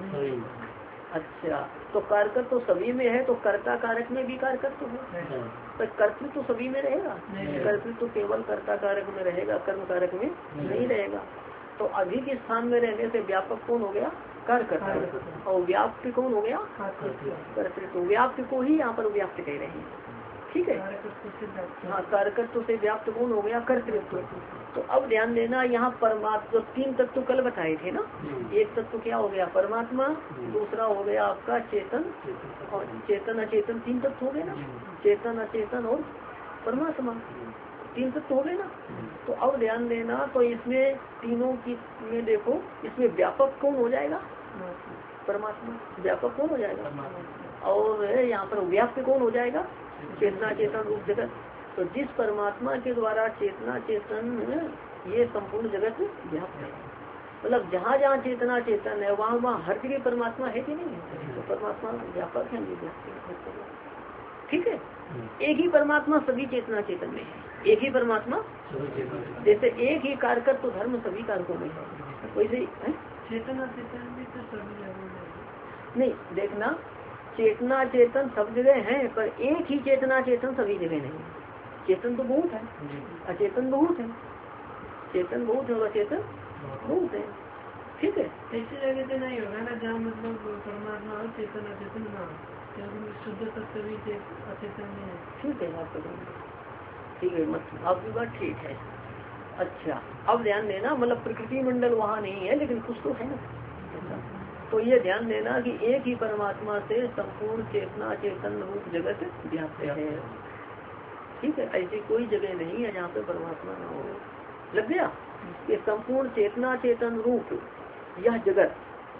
अच्छा, तो कारकत्व तो सभी में है, तो कर्ता कारक में भी कारकत्व है, तो कर्तृत्व तो सभी में रहेगा। कर्तृत्व केवल कर्ता कारक में रहेगा, कर्म कारक में नहीं रहेगा। तो अधिक स्थान में रहने से व्यापक कौन हो गया? कारकत्व। और व्याप्त कौन हो गया? कर्तृत्व। व्याप्त को ही यहाँ पर व्याप्त कह रहे हैं। ठीक है। हाँ, कारकत्व से व्याप्त कौन हो गया? कर्तृत्व। तो अब ध्यान देना, यहाँ परमात्मा 3 तत्व कल बताए थे ना। एक तत्व क्या हो गया? परमात्मा। दूसरा हो गया आपका चेतन, और चेतन अचेतन 3 तत्व हो गए ना। चेतन अचेतन और परमात्मा 3 तत्व हो गए ना। तो अब ध्यान देना, तो इसमें तीनों की में देखो, इसमें व्यापक कौन हो जाएगा? परमात्मा। व्यापक कौन हो जाएगा? और यहाँ पर व्याप्त कौन हो जाएगा? चेतना चेतन रूप जगत। तो जिस परमात्मा के द्वारा चेतना चेतन ये संपूर्ण जगत व्याप्त है, मतलब जहाँ जहाँ चेतना चेतन है वहाँ वहाँ हर जगह परमात्मा है कि नहीं है? तो परमात्मा व्यापक है, ये व्याप्त है। ठीक है। एक ही परमात्मा सभी चेतना चेतन में है। एक ही परमात्मा, जैसे एक ही कारकत्व तो धर्म सभी कारकों में है, वैसे चेतना चेतन भी तो सभी जगह नहीं। देखना, चेतना चेतन सब जगह है, पर एक ही चेतना चेतन सभी जगह नहीं है। चेतन तो बहुत है, अचेतन बहुत है। चेतन बहुत है और अचेतन बहुत है। ठीक है। ऐसी जगह तो नहीं होगा ना जहाँ मतलब परमात्मा और चेतन अचेतन ना हो, क्योंकि शुद्ध तत्व भी अचेतन नहीं है। ठीक है, आप ठीक है, मतलब आपकी बात ठीक है। अच्छा, अब ध्यान देना, मतलब प्रकृति मंडल वहाँ नहीं है, लेकिन कुछ तो है ना। तो ये ध्यान देना कि एक ही परमात्मा से संपूर्ण चेतना चेतन रूप जगत व्याप्त है। ठीक है। ऐसी कोई जगह नहीं है जहाँ पे परमात्मा ना हो। लग गया? ये संपूर्ण चेतना चेतन रूप यह जगत,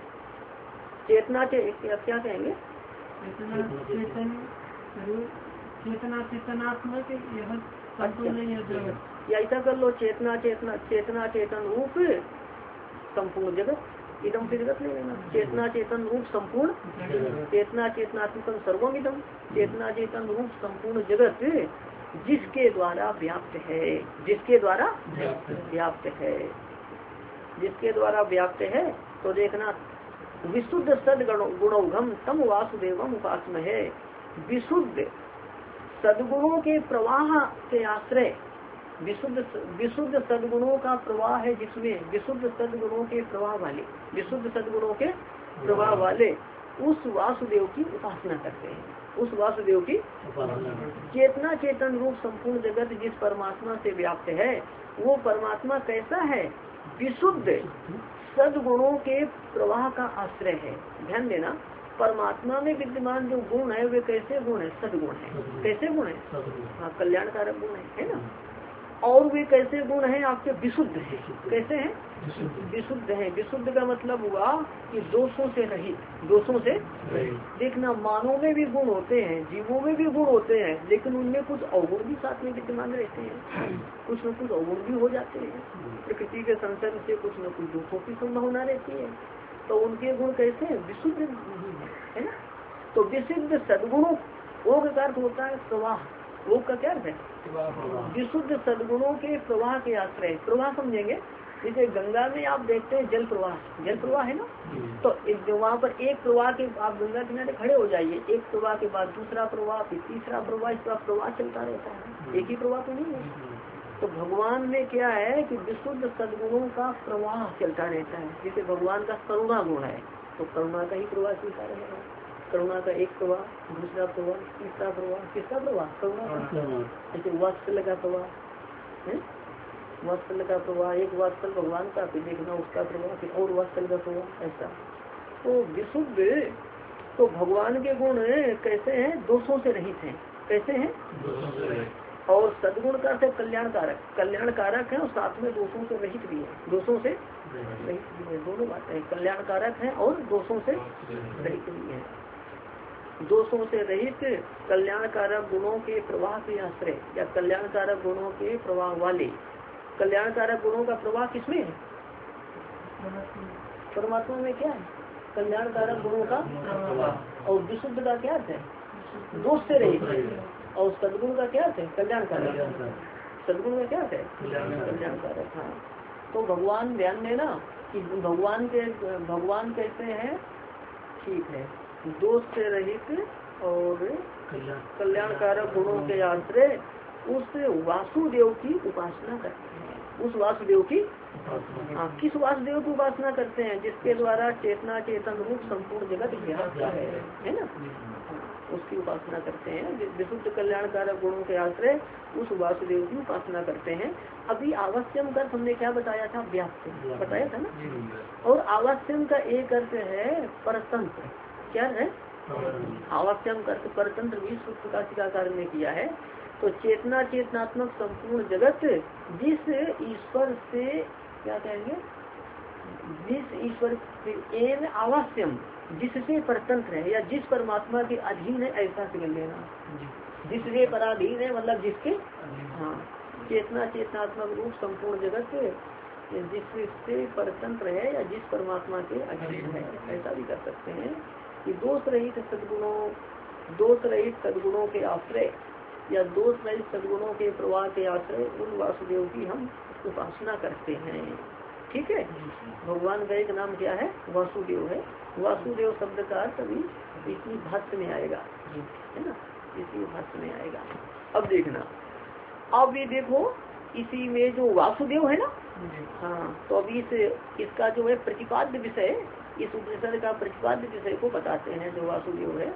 चेतना क्या कहेंगे? चेतना चेतनात्मक यह संपूर्ण जगत, या ऐसा कर लो, चेतना चेतना चेतना चेतन रूप संपूर्ण जगत। इदम से जगत नहीं लेना। चेतना चेतन रूप संपूर्ण, चेतना चेतनात्मक सर्वमिदम, चेतना चेतन रूप संपूर्ण जगत जिसके द्वारा व्याप्त है। जिसके द्वारा व्याप्त है, जिसके द्वारा व्याप्त है। तो देखना, विशुद्ध सदगुणौघम तम वासुदेवम उपासमहे। विशुद्ध सदगुणों के प्रवाह के आश्रय, विशुद्ध सदगुणों का प्रवाह है जिसमें, विशुद्ध सदगुणों के प्रवाह वाले, विशुद्ध सदगुणों के प्रवाह वाले उस वासुदेव की उपासना करते हैं। उस वासुदेव की चेतना चेतन रूप संपूर्ण जगत जिस परमात्मा से व्याप्त है, वो परमात्मा कैसा है? विशुद्ध सदगुणों के प्रवाह का आश्रय है। ध्यान देना, परमात्मा में विद्यमान जो गुण है वे कैसे गुण है? सदगुण है। कैसे गुण है? हाँ, कल्याणकारक गुण है ना। और वे कैसे गुण हैं आपके? विशुद्ध है। कैसे हैं? विशुद्ध है। विशुद्ध का मतलब हुआ कि दोषों से रहित, दोषों से देखना, मानव में भी गुण होते हैं, जीवों में भी गुण होते हैं, लेकिन उनमें कुछ अवगुण भी साथ में विद्यमान रहते हैं, कुछ न कुछ अवगुण भी हो जाते हैं। प्रकृति के संसर्ग से कुछ न कुछ दोषों की संभावना रहती है, तो उनके गुण कैसे हैं? विशुद्ध नहीं है ना। तो विशुद्ध सद्गुणों, योग का अर्थ होता है प्रवाह, योग का क्या अर्थ है? विशुद्ध सद्गुणों के प्रवाह के आश्रय, प्रवाह समझेंगे जैसे गंगा में आप देखते हैं जल प्रवाह, जल प्रवाह है ना, तो वहाँ पर एक प्रवाह के आप गंगा किनारे खड़े हो जाइए, एक प्रवाह के बाद दूसरा प्रवाह, फिर तीसरा प्रवाह, इस तरह प्रवाह चलता रहता है, एक ही प्रवाह तो नहीं है। तो भगवान में क्या है कि विशुद्ध सद्गुणों का प्रवाह चलता रहता है। जैसे भगवान का करुणा गुण है, तो करुणा का ही प्रवाह चलता रहेगा, करुणा का एक प्रवाह, दूसरा प्रवाह, तीसरा प्रवाह, किसका प्रवाह? करुणा का। जैसे वात्सल्य का प्रवाह है, वात्सल्य का प्रवाह, एक वात्सल भगवान का, फिर देखना उसका प्रवाह, फिर और वात्सल्य का प्रवाह, ऐसा। तो विशुद्ध, तो भगवान के गुण कैसे हैं? दोषों से रहित हैं। कैसे हैं? और सद्गुण का अर्थ कल्याणकारक, कल्याणकारक है और साथ में दोषों से रहित भी है, दोषों से रहित भी है, दोनों बातें, कल्याणकारक है और दोषों से रहित भी है। दोषों से रहित कल्याणकारक गुणों के प्रवाह के आश्रय, या कल्याणकारक गुणों के प्रवाह वाले, कल्याणकारक गुणों का प्रवाह किसमें है? परमात्मा में क्या है? कल्याणकारक गुणों का। और विशुद्ध का क्या अर्थ है? दोष से रहित। और सद्गुण का क्या अर्थ है? कल्याणकारक। सद्गुण का क्या अर्थ है? कल्याणकारक। हाँ, तो भगवान ध्यान देना कि भगवान कैसे हैं? ठीक है, दोष से रहित और कल्याणकारक गुणों के आश्रय उस वासुदेव की उपासना करते हैं। उस वासुदेव की, किस वासुदेव की उपासना करते हैं? जिसके द्वारा चेतना चेतन रूप संपूर्ण जगत व्याप्त है ना, उसकी उपासना करते हैं। विशुद्ध कल्याणकारक गुणों के आश्रय उस वासुदेव की उपासना करते हैं। अभी आवास्यम का हमने क्या बताया था? व्याप्त बताया था ना। और आवास्यम का एक अर्थ है परतंत्र। क्या है? आवास्यम का अर्थ परतंत्र भी सूत्र का टीकाकार ने किया है। तो चेतना चेतनात्मक संपूर्ण जगत जिस ईश्वर से, क्या कहेंगे, जिस ईश्वर एन आवास्यम, जिससे परतंत्र है या जिस परमात्मा के अधीन है, ऐसा समझ लेना। जिससे पराधीन है मतलब जिसके, हाँ, चेतना चेतनात्मक रूप संपूर्ण जगत जिससे परतंत्र है या जिस परमात्मा के अधीन है, ऐसा भी कर सकते हैं। कि दोष रहित सद्गुणों के आश्रय या दोष रहित सद्गुणों के प्रवाह के आश्रय उन वासुदेव की हम उपासना करते हैं। ठीक है, भगवान का एक नाम क्या है? वासुदेव है। वासुदेव शब्द का अर्थ अभी इसी भाष्य में आएगा, है ना, इसी भाष्य में आएगा। अब देखना, अब ये देखो इसी में जो वासुदेव है ना, हाँ, तो अभी इसका जो है प्रतिपाद्य विषय, इस उपनिषद का प्रतिपाद्य विषय को बताते हैं। जो वासुदेव है,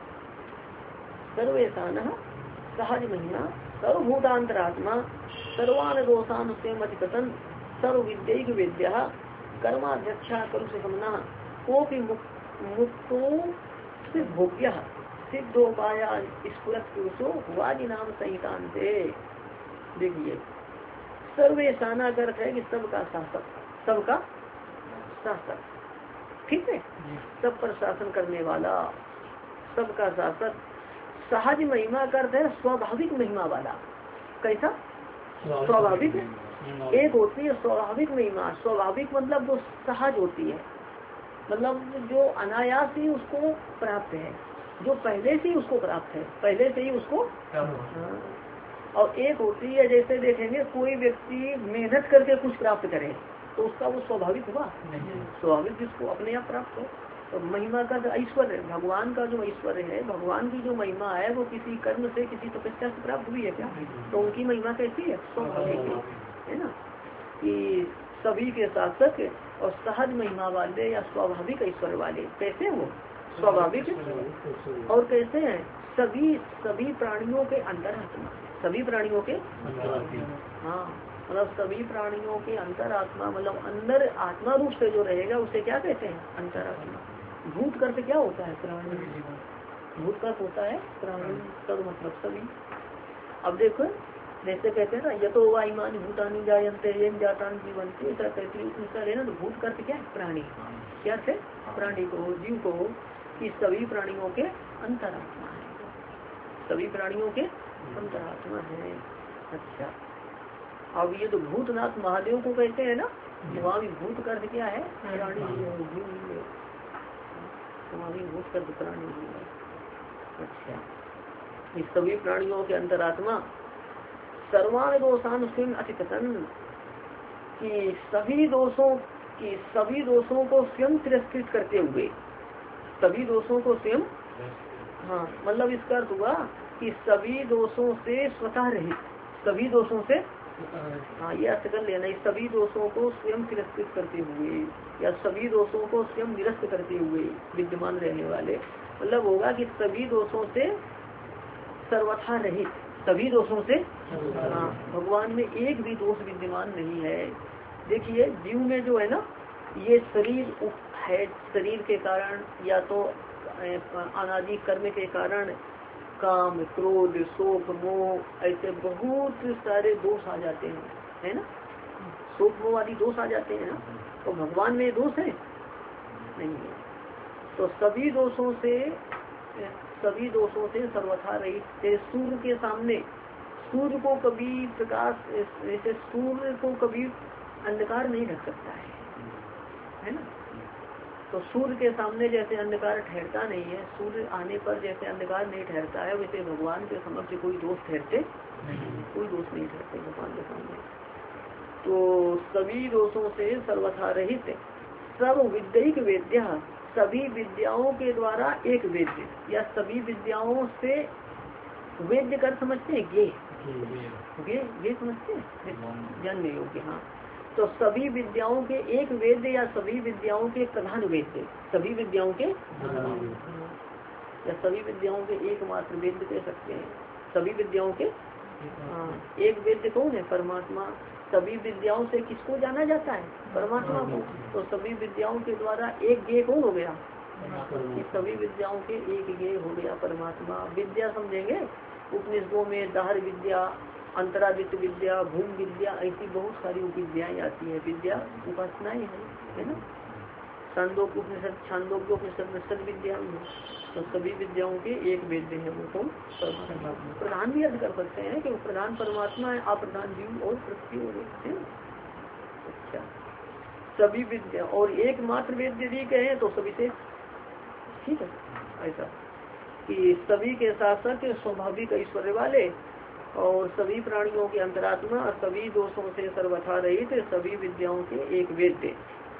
सर्वेशान सहज महिमा सर्वभूतांतरात्मा सर्वान दोषान स्वयं अतिकथन सर्व विद्यैक वेद्या कर्माध्यक्षा कलुष समना कोपि मुक्तो से भोग्य सिद्धोपाया स्फुरत पुरुषो वादि नाम संहितांते। देखिए, सर्वेशाना का अर्थ है कि सबका शासक, सबका शासक, ठीक है, सब पर शासन करने वाला, सबका शासक। सहज महिमा का अर्थ है स्वाभाविक महिमा वाला। कैसा? स्वाभाविक। एक होती है स्वाभाविक महिमा, स्वाभाविक मतलब जो सहज होती है, मतलब जो अनायास ही उसको प्राप्त है, जो पहले से ही उसको प्राप्त है, पहले से ही उसको। और एक होती है, जैसे देखेंगे कोई व्यक्ति मेहनत करके कुछ प्राप्त करे तो उसका वो स्वाभाविक हुआ, स्वाभाविक जिसको अपने आप प्राप्त हो। तो महिमा का ऐश्वर्य, भगवान का जो ऐश्वर्य है, भगवान की जो महिमा है वो किसी कर्म से, किसी तपस्या से प्राप्त हुई है क्या? तो उनकी महिमा कैसी है? स्वाभाविक है ना, कि सभी के शासक और सहज महिमा वाले या स्वाभाविक ऐश्वर्य वाले। कैसे वो? स्वाभाविक। और कैसे हैं? सभी प्राणियों के अंतरात्मा, सभी प्राणियों के, हाँ, मतलब सभी प्राणियों के अंतरात्मा, मतलब अंदर आत्मा रूप से जो रहेगा उसे क्या कहते हैं? अंतरात्मा। भूत करते क्या होता है? प्राणी। भूत का होता है प्राणी, सब मतलब सभी। अब देखो जैसे कहते हैं ना यतो वा इमानि भूतानि जायन्ते येन जातानि जीवन्ते, ऐसा कहते हैं ना। तो भूत का अर्थ क्या है? प्राणी। क्या से? प्राणी को, जीव को, कि सभी प्राणियों के अंतरात्मा है, सभी प्राणियों के अंतरात्मा है। अच्छा, अब ये तो भूतनाथ महादेव को कहते हैं ना, वहाँ भी भूत का अर्थ क्या है? प्राणी ही है, जीव ही है, वहाँ भी भूत का अर्थ प्राणी ही है। अच्छा, इस सभी प्राणियों के अंतरात्मा सर्वान दोषान स्वयं अतिकथन, कि सभी दोषों को स्वयं तिरस्कृत करते हुए, सभी दोषों को स्वयं, हाँ मतलब इसका अर्थ हुआ कि सभी दोषों से स्वतः रहित, सभी दोषों से, हाँ ये अर्थ कर लेना, सभी दोषों को स्वयं तिरस्कृत करते हुए या सभी दोषों को स्वयं निरस्त करते हुए विद्यमान रहने वाले, मतलब होगा कि सभी दोषों से सर्वथा रहित, सभी दोषों से, हाँ भगवान में एक भी दोष विद्यमान नहीं है। देखिए जीव में जो है ना, ये शरीर है, शरीर के कारण या तो अनादि कर्म के कारण काम, क्रोध, शोक, मोह, ऐसे बहुत सारे दोष आ जाते हैं, है ना, शोक मोह आदि दोष आ जाते हैं ना। तो भगवान में दोष है नहीं है, तो सभी दोषों से सर्वथा रहित। सूर्य के सामने, सूर्य को कभी प्रकाश, जैसे सूर्य को कभी अंधकार नहीं ढक सकता है ना। तो सूर्य के सामने जैसे अंधकार ठहरता नहीं है, सूर्य आने पर जैसे अंधकार नहीं ठहरता है, वैसे भगवान के समक्ष कोई दोष ठहरते नहीं, कोई दोष नहीं ठहरते भगवान के सामने। तो सभी दोषों से सर्वथा रहित, सर्व विद्यिक वेद्य, सभी विद्याओं के द्वारा एक वेद्य, या सभी विद्याओं से वेद्य कर समझते हैं, गे समझते हैं, जानने योग्य। हाँ, तो सभी विद्याओं के एक वेद्य या सभी विद्याओं के प्रधान वेद्य, सभी विद्याओं के या सभी विद्याओं के एकमात्र वेद्य कह सकते हैं, सभी विद्याओं के, हाँ एक वेद्य कौन है? परमात्मा। सभी विद्याओं से किसको जाना जाता है? परमात्मा को। तो सभी विद्याओं के द्वारा एक ज्ञेय कौन हो गया? सभी विद्याओं के एक ज्ञेय हो गया परमात्मा। विद्या समझेंगे, उपनिषदों में दाहर विद्या, अंतरादित्य विद्या, भूम विद्या, ऐसी बहुत सारी विद्याएं आती है। विद्या उपासनाएं है ना। छांदोग्य उपनिषद, छांदोग्य उपनिषद में सद विद्या है। तो सभी विद्याओं के एक वेद्य है वो कौन? परमात्मा। प्रधान भी अर्थ कर सकते हैं कि वो प्रधान परमात्मा है, अप्रधान जीव और पृथ्वी हो गए। अच्छा, सभी विद्या और एकमात्र वेद्य यदि कहें तो सभी से, ठीक है, ऐसा कि सभी के शासक स्वाभाविक ऐश्वर्य वाले और सभी प्राणियों के अंतरात्मा, सभी दोषों से सर्वथा रहित, सभी विद्याओं के एक वेद्य।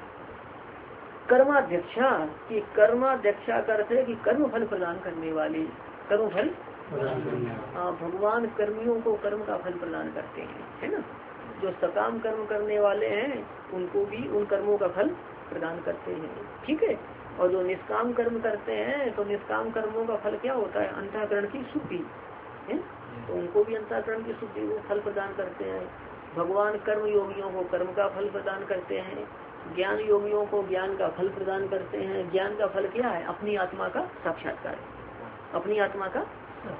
कर्माध्यक्षा, कि कर्माध्यक्षा करते कि कर्म फल प्रदान करने वाली, कर्म फल, हाँ भगवान कर्मियों को कर्म का फल प्रदान करते हैं, है ना। जो सकाम कर्म करने वाले हैं उनको भी उन कर्मों का फल प्रदान करते हैं, ठीक है। और जो निष्काम कर्म करते हैं तो निष्काम कर्मों का फल क्या होता है? अंतःकरण की शुद्धि है, तो उनको भी अंतःकरण की शुद्धि वो फल प्रदान करते हैं। भगवान कर्म योगियों को कर्म का फल प्रदान करते हैं, ज्ञान योगियों को ज्ञान का फल प्रदान करते हैं। ज्ञान का फल क्या है? अपनी आत्मा का साक्षात्कार, अपनी आत्मा का।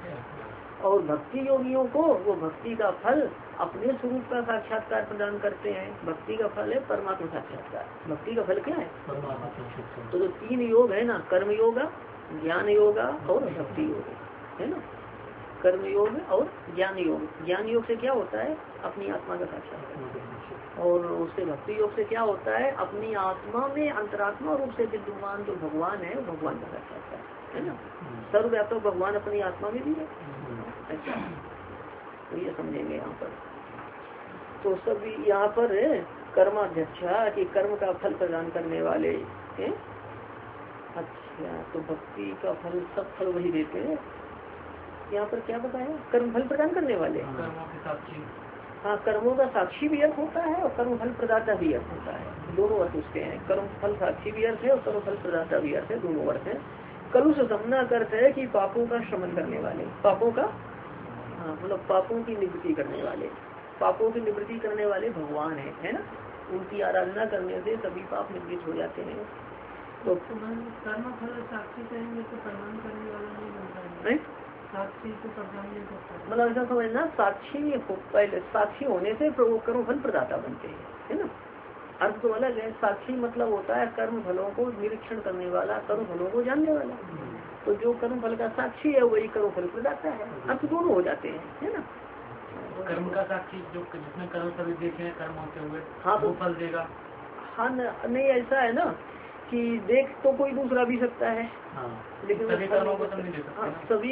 और भक्ति योगियों को वो भक्ति का फल अपने स्वरूप का साक्षात्कार प्रदान करते हैं। भक्ति का फल है परमात्मा साक्षात्कार। भक्ति का फल क्या है? तो जो तीन योग है ना, कर्म योगा, ज्ञान योगा और भक्ति योग, है ना। कर्म योग और ज्ञान योग। ज्ञान योग से क्या होता है? अपनी आत्मा का साक्षात्कार। और उससे भक्ति योग से क्या होता है? अपनी आत्मा में अंतरात्मा रूप से विद्यमान जो भगवान है वो भगवान का साक्षात्कार, है ना। सर्वव्यापक भगवान अपनी आत्मा में भी है। अच्छा, तो ये समझेंगे यहाँ पर। तो सभी यहाँ पर कर्माध्यक्षा कि कर्म का फल प्रदान करने वाले हैं। अच्छा, तो भक्ति का फल सब फल वही देते हैं। यहाँ पर क्या बताया? कर्म फल प्रदान करने वाले। हाँ, कर्मों का साक्षी भी अर्थ होता है और कर्म फल प्रदाता भी अर्थ होता है। दोनों अर्थ उसके हैं। कर्म फल साक्षी भी अर्थ है और कर्म फल प्रदाता भी अर्थ है, दोनों अर्थ है। कलुष समना अर्थ है कि पापों का शमन करने वाले, पापों का, हाँ मतलब पापों की निवृत्ति करने वाले। पापों की निवृत्ति करने वाले भगवान है ना। उनकी आराधना करने से सभी पाप निवृत्त हो जाते हैं। तो कर्म फल साक्षी कहेंगे तो प्रमाण करने वाला नहीं बनता है। साक्षी को पहचान नहीं सकता। मतलब ऐसा समझना, पहले साक्षी होने से कर्म फल प्रदाता बनते हैं, है ना। अर्थ तो अलग है। साक्षी मतलब होता है कर्म फलों को निरीक्षण करने वाला, कर्म फलों को जानने वाला। तो जो कर्म फल का साक्षी है वही कर्म फल प्रदाता है। अर्थ दोनों हो जाते हैं, है ना। कर्म का साक्षी जो जिसमें कर्म सभी देखे हैं कर्म होते हुए, हाँ तो वो फल देगा। हाँ नहीं, ऐसा है ना कि देख तो कोई दूसरा भी सकता है, हाँ, लेकिन सभी कर्मों को सब नहीं दे सकते। हाँ,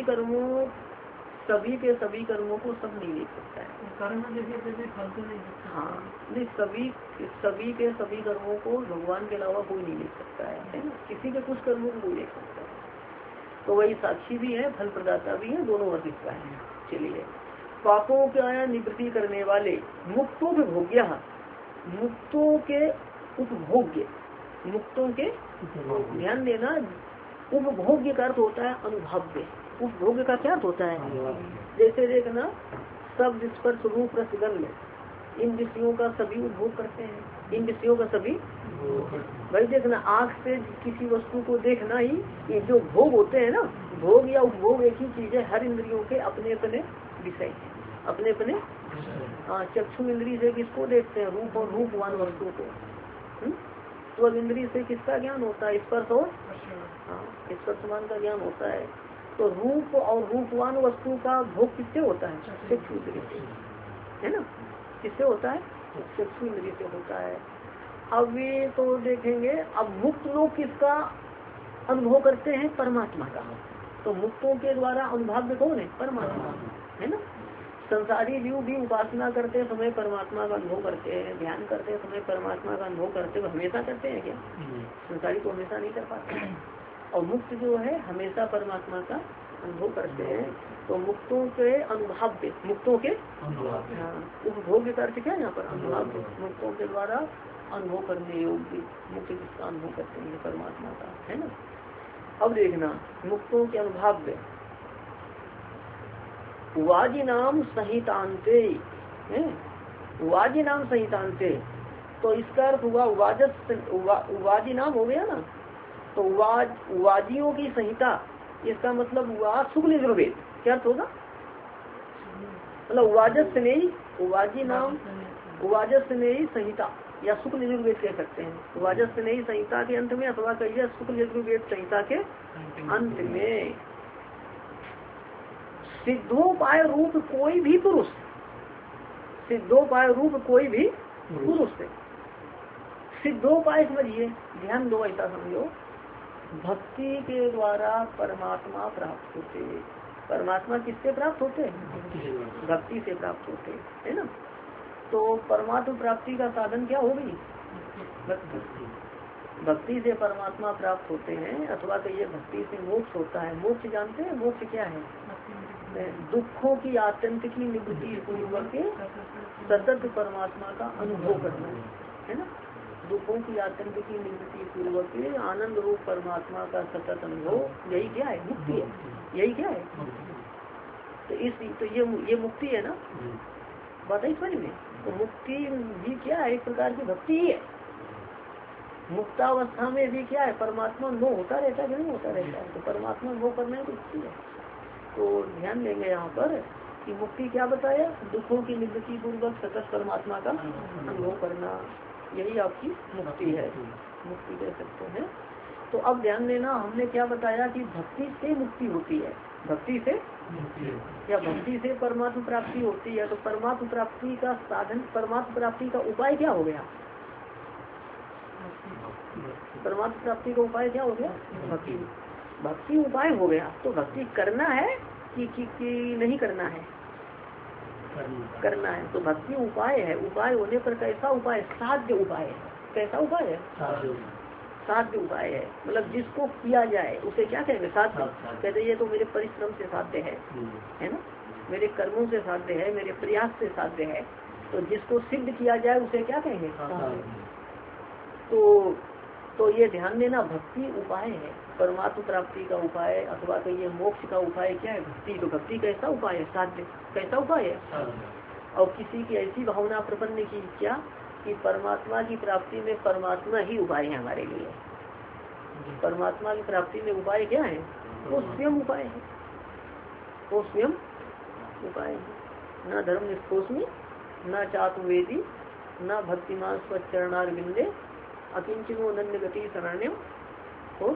सभी कर्मों को सब नहीं देख सकता है। कर्म देखे तो फल तो नहीं सकता। हाँ नहीं, सभी के सभी कर्मों को भगवान के अलावा कोई नहीं देख सकता है ना। किसी के कुछ कर्मों को कोई देख सकता है। तो वही साक्षी भी है, फल प्रदाता भी है, दोनों वर्ग का है। चलिए, पापों का निवृत्ति करने वाले मुक्तों के भोग्य, मुक्तों के उपभोग्य, मुक्तों के ध्यान देना, उपभोग्य का अर्थ होता है अनुभव्य। उपभोग्य का क्या अर्थ होता है? जैसे देखना, शब्द स्पर्श रूप रस गंध, इन विषयों का सभी उपभोग करते हैं। इन विषयों का सभी भाई देखना, आँख से किसी वस्तु को देखना ही, ये जो भोग होते हैं ना, भोग या उपभोग एक ही चीज है। हर इंद्रियों के अपने अपने विषय हैं, अपने अपने। हाँ, चक्षु इंद्रिय से किसको देखते हैं? रूप और रूपवान वस्तु को। तो अब इंद्रिय से किसका ज्ञान होता है? स्पर्श और स्पर्शवान का ज्ञान होता है। तो रूप और रूपवान वस्तु का भोग किससे होता है? चक्षु इंद्रिय से, है ना। किससे होता है? चक्षु इंद्रिय से होता है। अब ये तो देखेंगे, अब मुक्त लोग किसका अनुभव करते हैं? परमात्मा का। तो मुक्तों के द्वारा अनुभाव्य कौन है? परमात्मा, है ना। संसारी जीव भी उपासना करते समय परमात्मा का अनुभव करते हैं, ध्यान करते समय परमात्मा का अनुभव करते हुए हमेशा करते हैं क्या? संसारी तो हमेशा नहीं कर पाते हैं। और मुक्त जो है हमेशा परमात्मा का अनुभव करते हैं। तो मुक्तों के अनुभाव्य, मुक्तों के उपभोग का अर्थ क्या है यहाँ पर? अनुभाव्य, मुक्तों के द्वारा अनुभव करने योग्य, मुक्त जिसका अनुभव करते हैं परमात्मा का, है ना। अब देखना, मुक्तों के अनुभाव्य वाजी नाम संहितांते, वाजी नाम संहितांते। तो इसका अर्थ हुआ वाजी नाम हो गया ना। तो वाजियों की संहिता, इसका मतलब हुआ शुक्ल यजुर्वेद। क्या अर्थ होगा? मतलब वाजस नहीं, वाजी नाम वाजस नहीं संहिता, या शुक्ल यजुर्वेद कह सकते हैं। वाजस नहीं संहिता के अंत में, अथवा कहिए शुक्ल यजुर्वेद संहिता के अंत में। सिद्धोपाय रूप कोई भी पुरुष, सिद्धोपाय रूप कोई भी पुरुष, सिद्धोपाय समझिए, ध्यान दो, ऐसा समझो, भक्ति के द्वारा परमात्मा प्राप्त होते। परमात्मा किससे प्राप्त होते? भक्ति से प्राप्त होते, है ना। तो परमात्मा प्राप्ति का साधन क्या होगी? भक्ति। भक्ति से परमात्मा प्राप्त होते हैं, अथवा कहिए भक्ति से मोक्ष होता है। मोक्ष जानते हैं? मोक्ष क्या है? दुखों की आतंक की निवृत्ति पूर्वक सतत परमात्मा का अनुभव करना, है ना। दुखों की आतंक की निवृत्ति पूर्वक आनंद रूप परमात्मा का सतत अनुभव, यही क्या है? मुक्ति है। यही क्या है? तो ये मुक्ति है ना, बात है समझ में। तो मुक्ति भी क्या है? एक प्रकार की भक्ति ही है। मुक्तावस्था में भी क्या है? परमात्मा अनुभव होता रहता है कि नहीं होता रहता है? तो परमात्मा अनुभव करना तो मुक्ति है। तो ध्यान देंगे यहाँ पर कि मुक्ति क्या बताया? दुखों की निवृत्ति पूर्वक सतत परमात्मा का अनुभव करना, यही आपकी मुक्ति है, मुक्ति कह सकते हैं। तो अब ध्यान देना, हमने क्या बताया कि भक्ति से मुक्ति होती है। भक्ति से या भक्ति से परमात्मा प्राप्ति होती है। तो परमात्मा प्राप्ति का साधन, परमात्मा प्राप्ति का उपाय क्या हो गया? परमात्मा प्राप्ति का उपाय क्या हो गया? भक्ति। भक्ति उपाय हो गया। तो भक्ति करना है कि नहीं करना है? करना है। तो भक्ति उपाय है। उपाय होने पर कैसा उपाय? साध्य उपाय है। कैसा उपाय है? साध्य उपाय है। मतलब जिसको किया जाए उसे क्या कहेंगे? साध्य। कहते ये तो मेरे परिश्रम से साध्य है ना, मेरे कर्मों से साध्य है, मेरे प्रयास से साध्य है। तो जिसको सिद्ध किया जाए उसे क्या कहेंगे? तो ये ध्यान देना, भक्ति उपाय है, परमात्मा प्राप्ति का उपाय, अथवा कहिए मोक्ष का उपाय क्या है? भक्ति। तो भक्ति कैसा उपाय है? साध्य। कैसा उपाय है? और किसी की ऐसी भावना प्रपन्न की क्या कि परमात्मा की प्राप्ति में परमात्मा ही उपाय है हमारे लिए। परमात्मा की प्राप्ति में उपाय क्या है? वो स्वयं उपाय है। वो स्वयं उपाय है। न धर्म निष्कोष्मी न चातुर्वेदी न भक्तिमान स्वचरणारविंदे अकिंचनो नन्य गति शरण्यम हो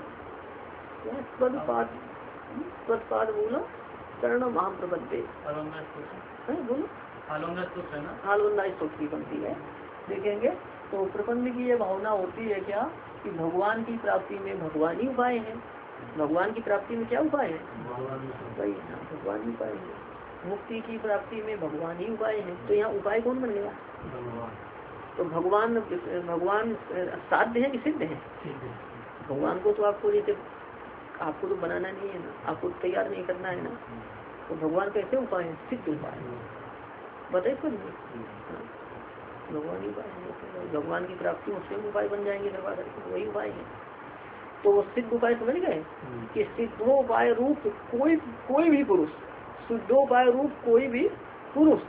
त्वत्पाद मूलम शरण महाम प्रबंधे। बोलो हालवंदा स्तोत्र की पंक्ति है। देखेंगे तो प्रपंच की ये भावना होती है क्या कि भगवान की प्राप्ति में भगवान ही उपाय है। भगवान की प्राप्ति में क्या उपाय है? वही भगवान ही उपाय है। मुक्ति की प्राप्ति में भगवान ही उपाय है। तो यहाँ उपाय कौन बन गया? तो भगवान साध्य है कि सिद्ध है? भगवान को तो आपको जैसे आपको तो बनाना नहीं है ना, आपको तैयार नहीं करना है ना, तो भगवान कैसे उपाय है? सिद्ध उपाय है। बताइए कुछ भगवान ही उपाय है। भगवान की प्राप्ति में स्वयं उपाय बन जाएंगे दरबार करके, वही उपाय है। तो वो सिद्ध उपाय समझ गए कि सिद्धोपाय रूप कोई भी पुरुष, सिद्धोपाय रूप कोई भी पुरुष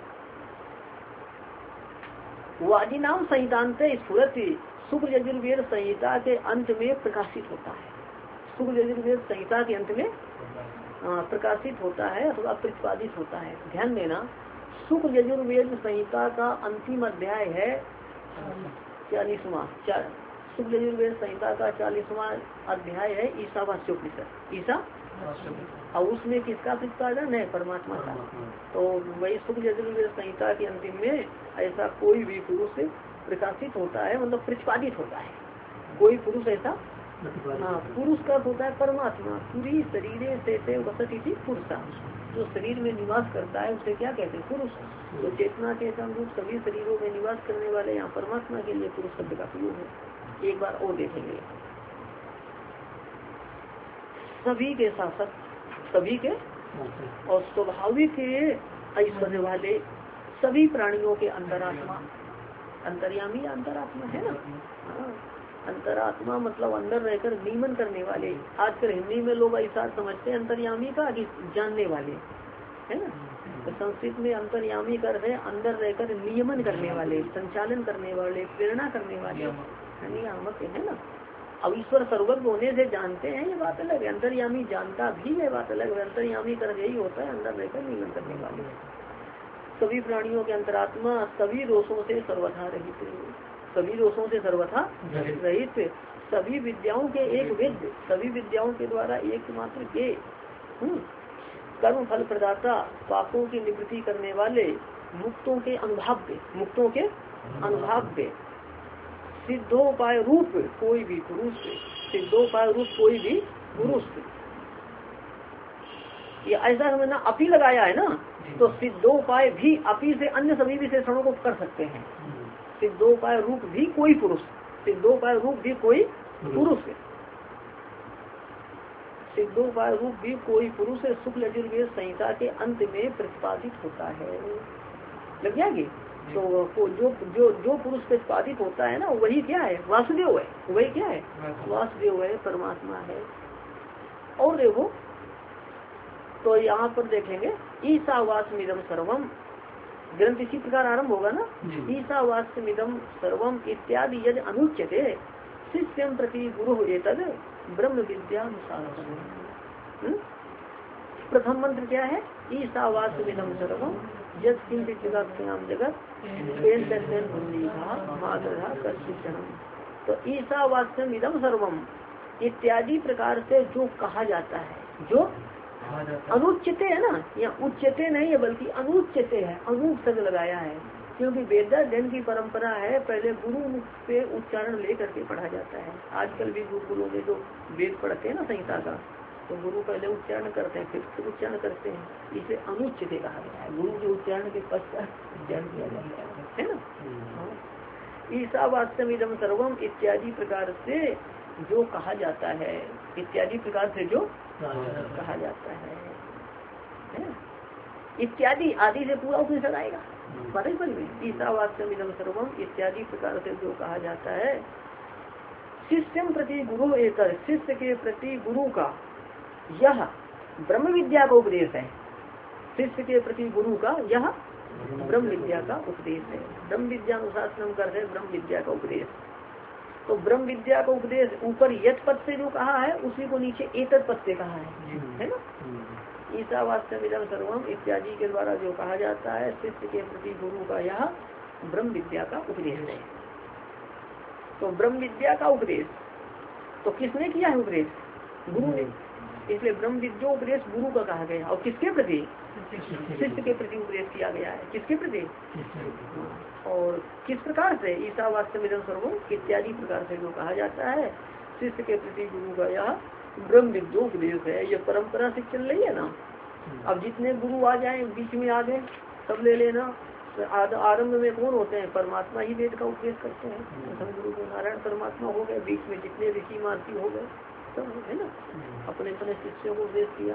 वादी नाम संहितांत स्फुरत शुक्ल यजुर्वेद संहिता के अंत में प्रकाशित होता है। शुक्ल यजुर्वेद संहिता के अंत में प्रकाशित होता है अथवा प्रतिपादित होता है। ध्यान देना, शुक्ल यजुर्वेद संहिता का अंतिम अध्याय है 40वां। शुक्ल यजुर्वेद संहिता का 40वां अध्याय है ईशावास्योपनिषद। ईशा और उसमें किसका प्रतिपादन है? परमात्मा का। तो वही शुक्ल यजुर्वेद संहिता के अंतिम में ऐसा कोई भी पुरुष प्रकाशित होता है, मतलब प्रतिपादित होता है। कोई पुरुष ऐसा, पुरुष का होता है परमात्मा। पूरी शरीर से वसति थी पुरुषा, जो शरीर में निवास करता है उसे क्या कहते हैं? पुरुष। तो चेतना के अनुरूप सभी शरीरों में निवास करने वाले यहाँ परमात्मा के लिए पुरुष शब्द का प्रयोग है। एक बार और देखेंगे, सभी के शासक, सभी के और स्वाभाविक ऐश्वर्य वाले सभी प्राणियों के अंतरात्मा, अंतर्यामी अंतरात्मा है ना। हाँ, अंतरात्मा मतलब अंदर रहकर नियमन करने वाले। आजकल हिंदी में लोग ऐसा समझते हैं अंतर्यामी का कि जानने वाले, है ना। तो संस्कृत में अंतर्यामी कर है अंदर रहकर नियमन करने वाले, संचालन करने वाले, प्रेरणा करने वाले, नियामक है ना। अब ईश्वर सर्वज्ञ होने से जानते हैं, ये बात अलग है। अंतर्यामी जानता भी है, बात अलग है। अंतर्यामी कर यही होता है अंदर रहकर नियमन करने वाले। सभी प्राणियों के अंतरात्मा सभी दोषों से सर्वथा रहित, सभी दोषों से सर्वथा रहित, सभी विद्याओं के एक वेद्य, सभी विद्याओं के द्वारा एकमात्र ज्ञेय, कर्म फल प्रदाता, पापों की निवृत्ति करने वाले, मुक्तों के अनुभाव्य, मुक्तों के अनुभाव्य, सिद्धोपाय रूप कोई भी पुरुष, सिद्धोपाय रूप कोई भी पुरुष। ये ऐसा समझना, अपी लगाया है ना, तो सिद्धोपाय भी अपी से अन्य सभी विशेषणों को कर सकते हैं। सिद्धोपाय रूप भी कोई पुरुष, सिद्धोपाय रूप भी कोई पुरुष, सिद्धोपाय रूप भी कोई पुरुष शुक्ल यजुर्वेद संहिता के अंत में प्रतिपादित होता है। लग जाएगी। तो जो पुरुष प्रतिपादित होता है ना, वही क्या है? वासुदेव है। वही क्या है? वासुदेव है, परमात्मा है। और देखो तो यहाँ पर देखेंगे ईशावास्मिदम सर्वम, ग्रंथ इसी प्रकार आरंभ होगा ना। ईशावास्मिदम सर्वम इत्यादि यदि अनुच्यते शिष्यं प्रति गुरु एतद ब्रह्म विद्या अनुसार। प्रथम मंत्र क्या है? ईशावास्मिदम सर्वम यद किंचित् जगत्याम जगत तेन तेन बुद्धिहा मातृहा कश्चित्तम। तो ईशावास्मिदम सर्वम इत्यादि प्रकार से जो कहा जाता है, जो अनुच्यते है ना, या उच्चते नहीं है बल्कि अनुच्यते है, अनूप शब्द लगाया है। क्योंकि वेदाध्ययन की परंपरा है, पहले गुरु मुख से उच्चारण लेकर के पढ़ा जाता है। आजकल भी गुरुकुलों में जो वेद पढ़ते हैं ना संहिता का, तो गुरु पहले उच्चारण करते हैं फिर उच्चारण करते हैं, इसे अनुच्चते कहा गया है। गुरु के उच्चारण के पश्चात उच्चारण किया जाता है ना। ईशावास्यमिदं सर्वम इत्यादि प्रकार से जो कहा जाता है, इत्यादि प्रकार से जो कहा जाता है, इत्यादि आदि से पूरा उपनिषद आएगा। पता ही पल में ईशावास्यमिदं सर्वम इत्यादि प्रकार से जो कहा जाता है, शिष्यं प्रति गुरु एकर, शिष्य के प्रति गुरु का यह ब्रह्म विद्या का उपदेश है। शिष्य के प्रति गुरु का यह ब्रह्म विद्या का उपदेश है। ब्रह्म विद्या अनुशासनम कर है ब्रह्म विद्या का उपदेश। तो ब्रह्म विद्या का उपदेश ऊपर यत पद से जो कहा है, उसी को नीचे एतद पद से कहा है ना। ईशावास्यमिदं सर्वम इत्यादि के द्वारा जो कहा जाता है शिष्य के प्रति गुरु का यह ब्रह्म विद्या का उपदेश है। तो ब्रह्म विद्या का उपदेश तो किसने किया है? उपदेश गुरु ने। इसलिए ब्रह्म विद्या उपदेश गुरु का कहा गया। और किसके प्रति? शिष्य के प्रति उपदेश किया गया है। किसके प्रति? और किस प्रकार से? ईशावास्यमिदं सर्वम इत्यादि प्रकार से जो कहा जाता है शिष्य के प्रति गुरु का यह ब्रह्म विद्या उपदेश है। ये परंपरा से चल रही है ना। अब जितने गुरु आ जाए बीच में आ गए सब ले लेना। आरंभ में कौन होते हैं? परमात्मा ही वेद का उपदेश करते हैं। प्रथम गुरु को नारायण परमात्मा हो गए, बीच में जितने ऋषि महर्षि हो गए सब है ना, अपने अपने शिष्यों को उपदेश किया।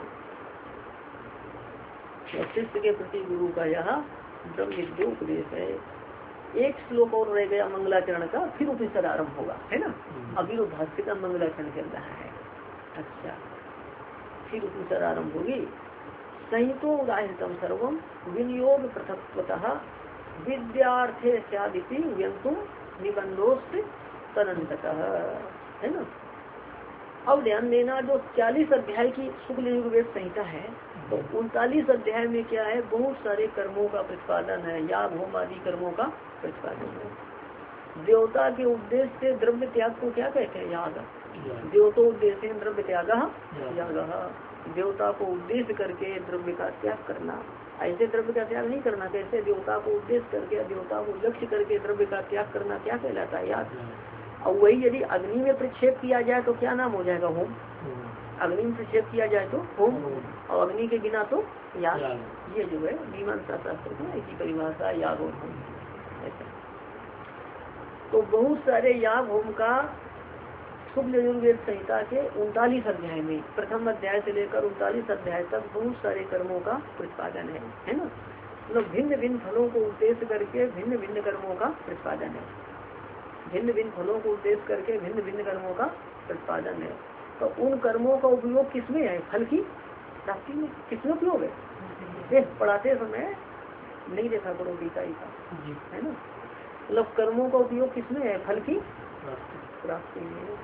तो शिष्य के प्रति गुरु का यह ब्रह्म विद्या उपदेश है। एक श्लोक और रह गया मंगलाचरण का, फिर उपनिषद आरम्भ होगा है ना। अभी तो भाष्य का मंगलाचरण चल रहा है। अच्छा, फिर उपनिषद आरम्भ होगी। संहितो उदाहृतम सर्वम विनियोग पृथक्त्वतः विद्यार्थे स्यादिति व्यंतुम निबंधोस्त तदंततः है ना। अब ध्यान देना, जो 40 अध्याय की शुक्ल यजुर्वेद संहिता है तो 39 अध्याय में क्या है? बहुत सारे कर्मों का प्रतिपादन है। याग होम आदि कर्मों का प्रतिपादन है। देवता के उद्देश्य से द्रव्य त्याग को क्या कहते हैं? याग। देवतो उद्देश्य द्रव्य त्याग याग। देवता को उद्देश्य करके द्रव्य का त्याग करना। ऐसे द्रव्य का त्याग नहीं करना। कैसे? देवता को उद्देश्य करके, देवता को लक्ष्य करके द्रव्य का त्याग करना क्या कहलाता है? याग। और वही यदि अग्नि में प्रक्षेप किया जाए तो क्या नाम हो जाएगा? होम। अग्नि में प्रक्षेप किया जाए तो होम, और अग्नि के बिना तो याग। ये जो है मीमांसा शास्त्र की ऐसी परिभाषा याग और होम। ऐसा तो बहुत सारे याग होम का शुक्ल यजुर्वेद संहिता के 39 अध्याय में, प्रथम अध्याय से लेकर 39 अध्याय तक बहुत सारे कर्मों का प्रतिपादन है ना। मतलब भिन्न भिन्न फलों को उद्देश्य करके भिन्न भिन्न कर्मों का प्रतिपादन है। भिन्न भिन्न फलों को उद्देश्य करके भिन्न भिन्न कर्मों का प्रतिपादन है। तो उन कर्मों का उपयोग किसमें है? फल की प्राप्ति में। किसमें उपयोग है? पढ़ाते समय नहीं देखा करो गीता का है ना। मतलब कर्मों का उपयोग किसमें है? फल की प्राप्ति में।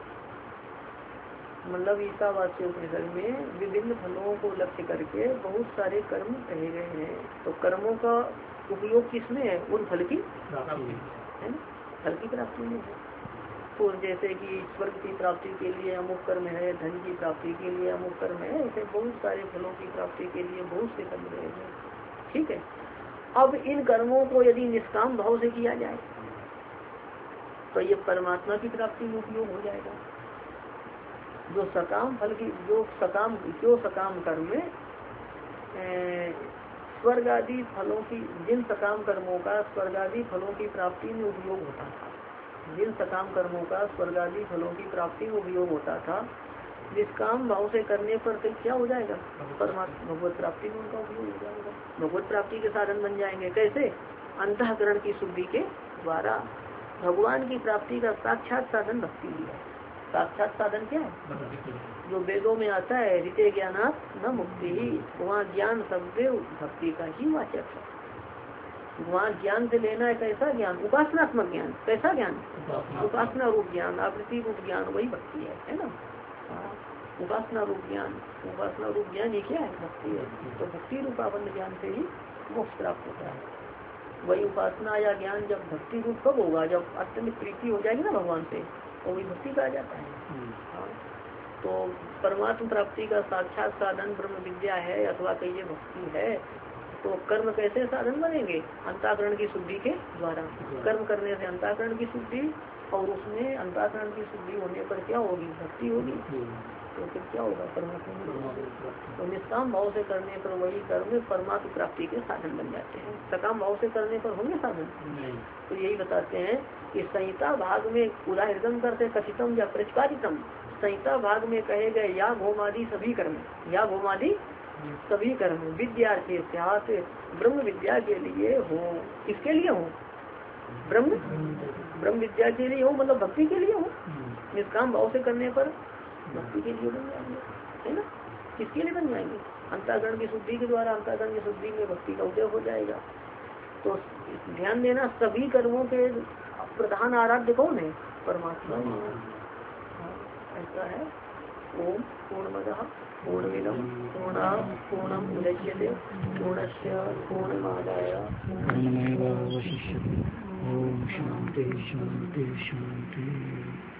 मतलब ईशावास्य उपनिषद में विभिन्न फलों को लक्ष्य करके बहुत सारे कर्म कहे गए हैं। तो कर्मों का उपयोग किसमें है? उन फल की है ना, फल की प्राप्ति में है। तो जैसे कि स्वर्ग की प्राप्ति के लिए अमुक कर्म है, धन की प्राप्ति के लिए अमुक कर्म है, ऐसे बहुत सारे फलों की प्राप्ति के लिए बहुत से कर्म रहे हैं। ठीक है। अब इन कर्मों को यदि निष्काम भाव से किया जाए तो ये परमात्मा की प्राप्ति में उपयोग हो जाएगा। जो सकाम फल की जो सकाम कर्म में स्वर्ग आदि फलों की, जिन सकाम कर्मों का स्वर्ग आदि फलों की प्राप्ति में उपयोग होता था, जिन सकाम कर्मों का स्वर्ग आदि फलों की प्राप्ति में उपयोग होता था, निष्काम भाव से करने पर तो क्या हो जाएगा? परमात्मा भगवत प्राप्ति में उनका उपयोग हो जाएगा। भगवत प्राप्ति के साधन बन जाएंगे। कैसे? अंतःकरण की शुद्धि के द्वारा। भगवान की प्राप्ति का साक्षात साधन भक्ति ही है। साक्षात साधन क्या है? जो वेदों में आता है ऋते ज्ञानात न मुक्ति ही, वहाँ ज्ञान शब्द भक्ति का ही वाचक है। वहाँ ज्ञान से लेना है कैसा ज्ञान? उपासनात्मक ज्ञान। कैसा ज्ञान? उपासना रूप ज्ञान, आवृत्ति रूप ज्ञान, वही भक्ति है ना। उपासना रूप ज्ञान, उपासना रूप ज्ञान ये क्या है? भक्ति है। तो भक्ति रूपाबंध ज्ञान से ही मोक्ष प्राप्त होता है। वही उपासना या ज्ञान जब भक्ति रूप कब होगा? जब अत्यंत प्रीति हो जाएगी ना भगवान से, तो वही भक्ति कहा जाता है। तो परमात्मा प्राप्ति का साक्षात साधन ब्रह्म विद्या है अथवा कहिए भक्ति है। तो कर्म कैसे साधन बनेंगे? अंतःकरण की शुद्धि के द्वारा। कर्म करने से अंतःकरण की शुद्धि, और उसमें अंतःकरण की शुद्धि होने पर क्या होगी? भक्ति होगी। तो फिर क्या होगा? परमात्मा। तो निष्काम भाव से करने पर वही कर्म परमात्मा प्राप्ति के साधन बन जाते हैं। सकाम भाव से करने पर होंगे साधन? तो यही बताते हैं कि संहिता भाग में उदाहरण करते कथितम या प्रतिपादितम। संहिता भाग में कहे गए याग होम आदि सभी कर्म, याग होम आदि सभी कर्म विद्यार्थी साथ ब्रह्म विद्या के लिए हो। किसके लिए हो? ब्रह्म विद्या के लिए हो, मतलब भक्ति के लिए हो। निष्काम भाव से करने पर भक्ति के लिए बन जाएंगे, है ना। किसके लिए बन जाएंगे? अंतःकरण की शुद्धि के द्वारा। अंतःकरण की शुद्धि में भक्ति का उदय हो जाएगा। तो ध्यान देना, सभी कर्मों के प्रधान आराध्य कौन है? परमात्मा। ऐसा है। ओम पूर्णमदः पूर्णमिदं पूर्णात् पूर्णमुदच्यते पूर्णस्य पूर्णमादाय पूर्णमेवावशिष्यते। ओम शांति शांति शांति।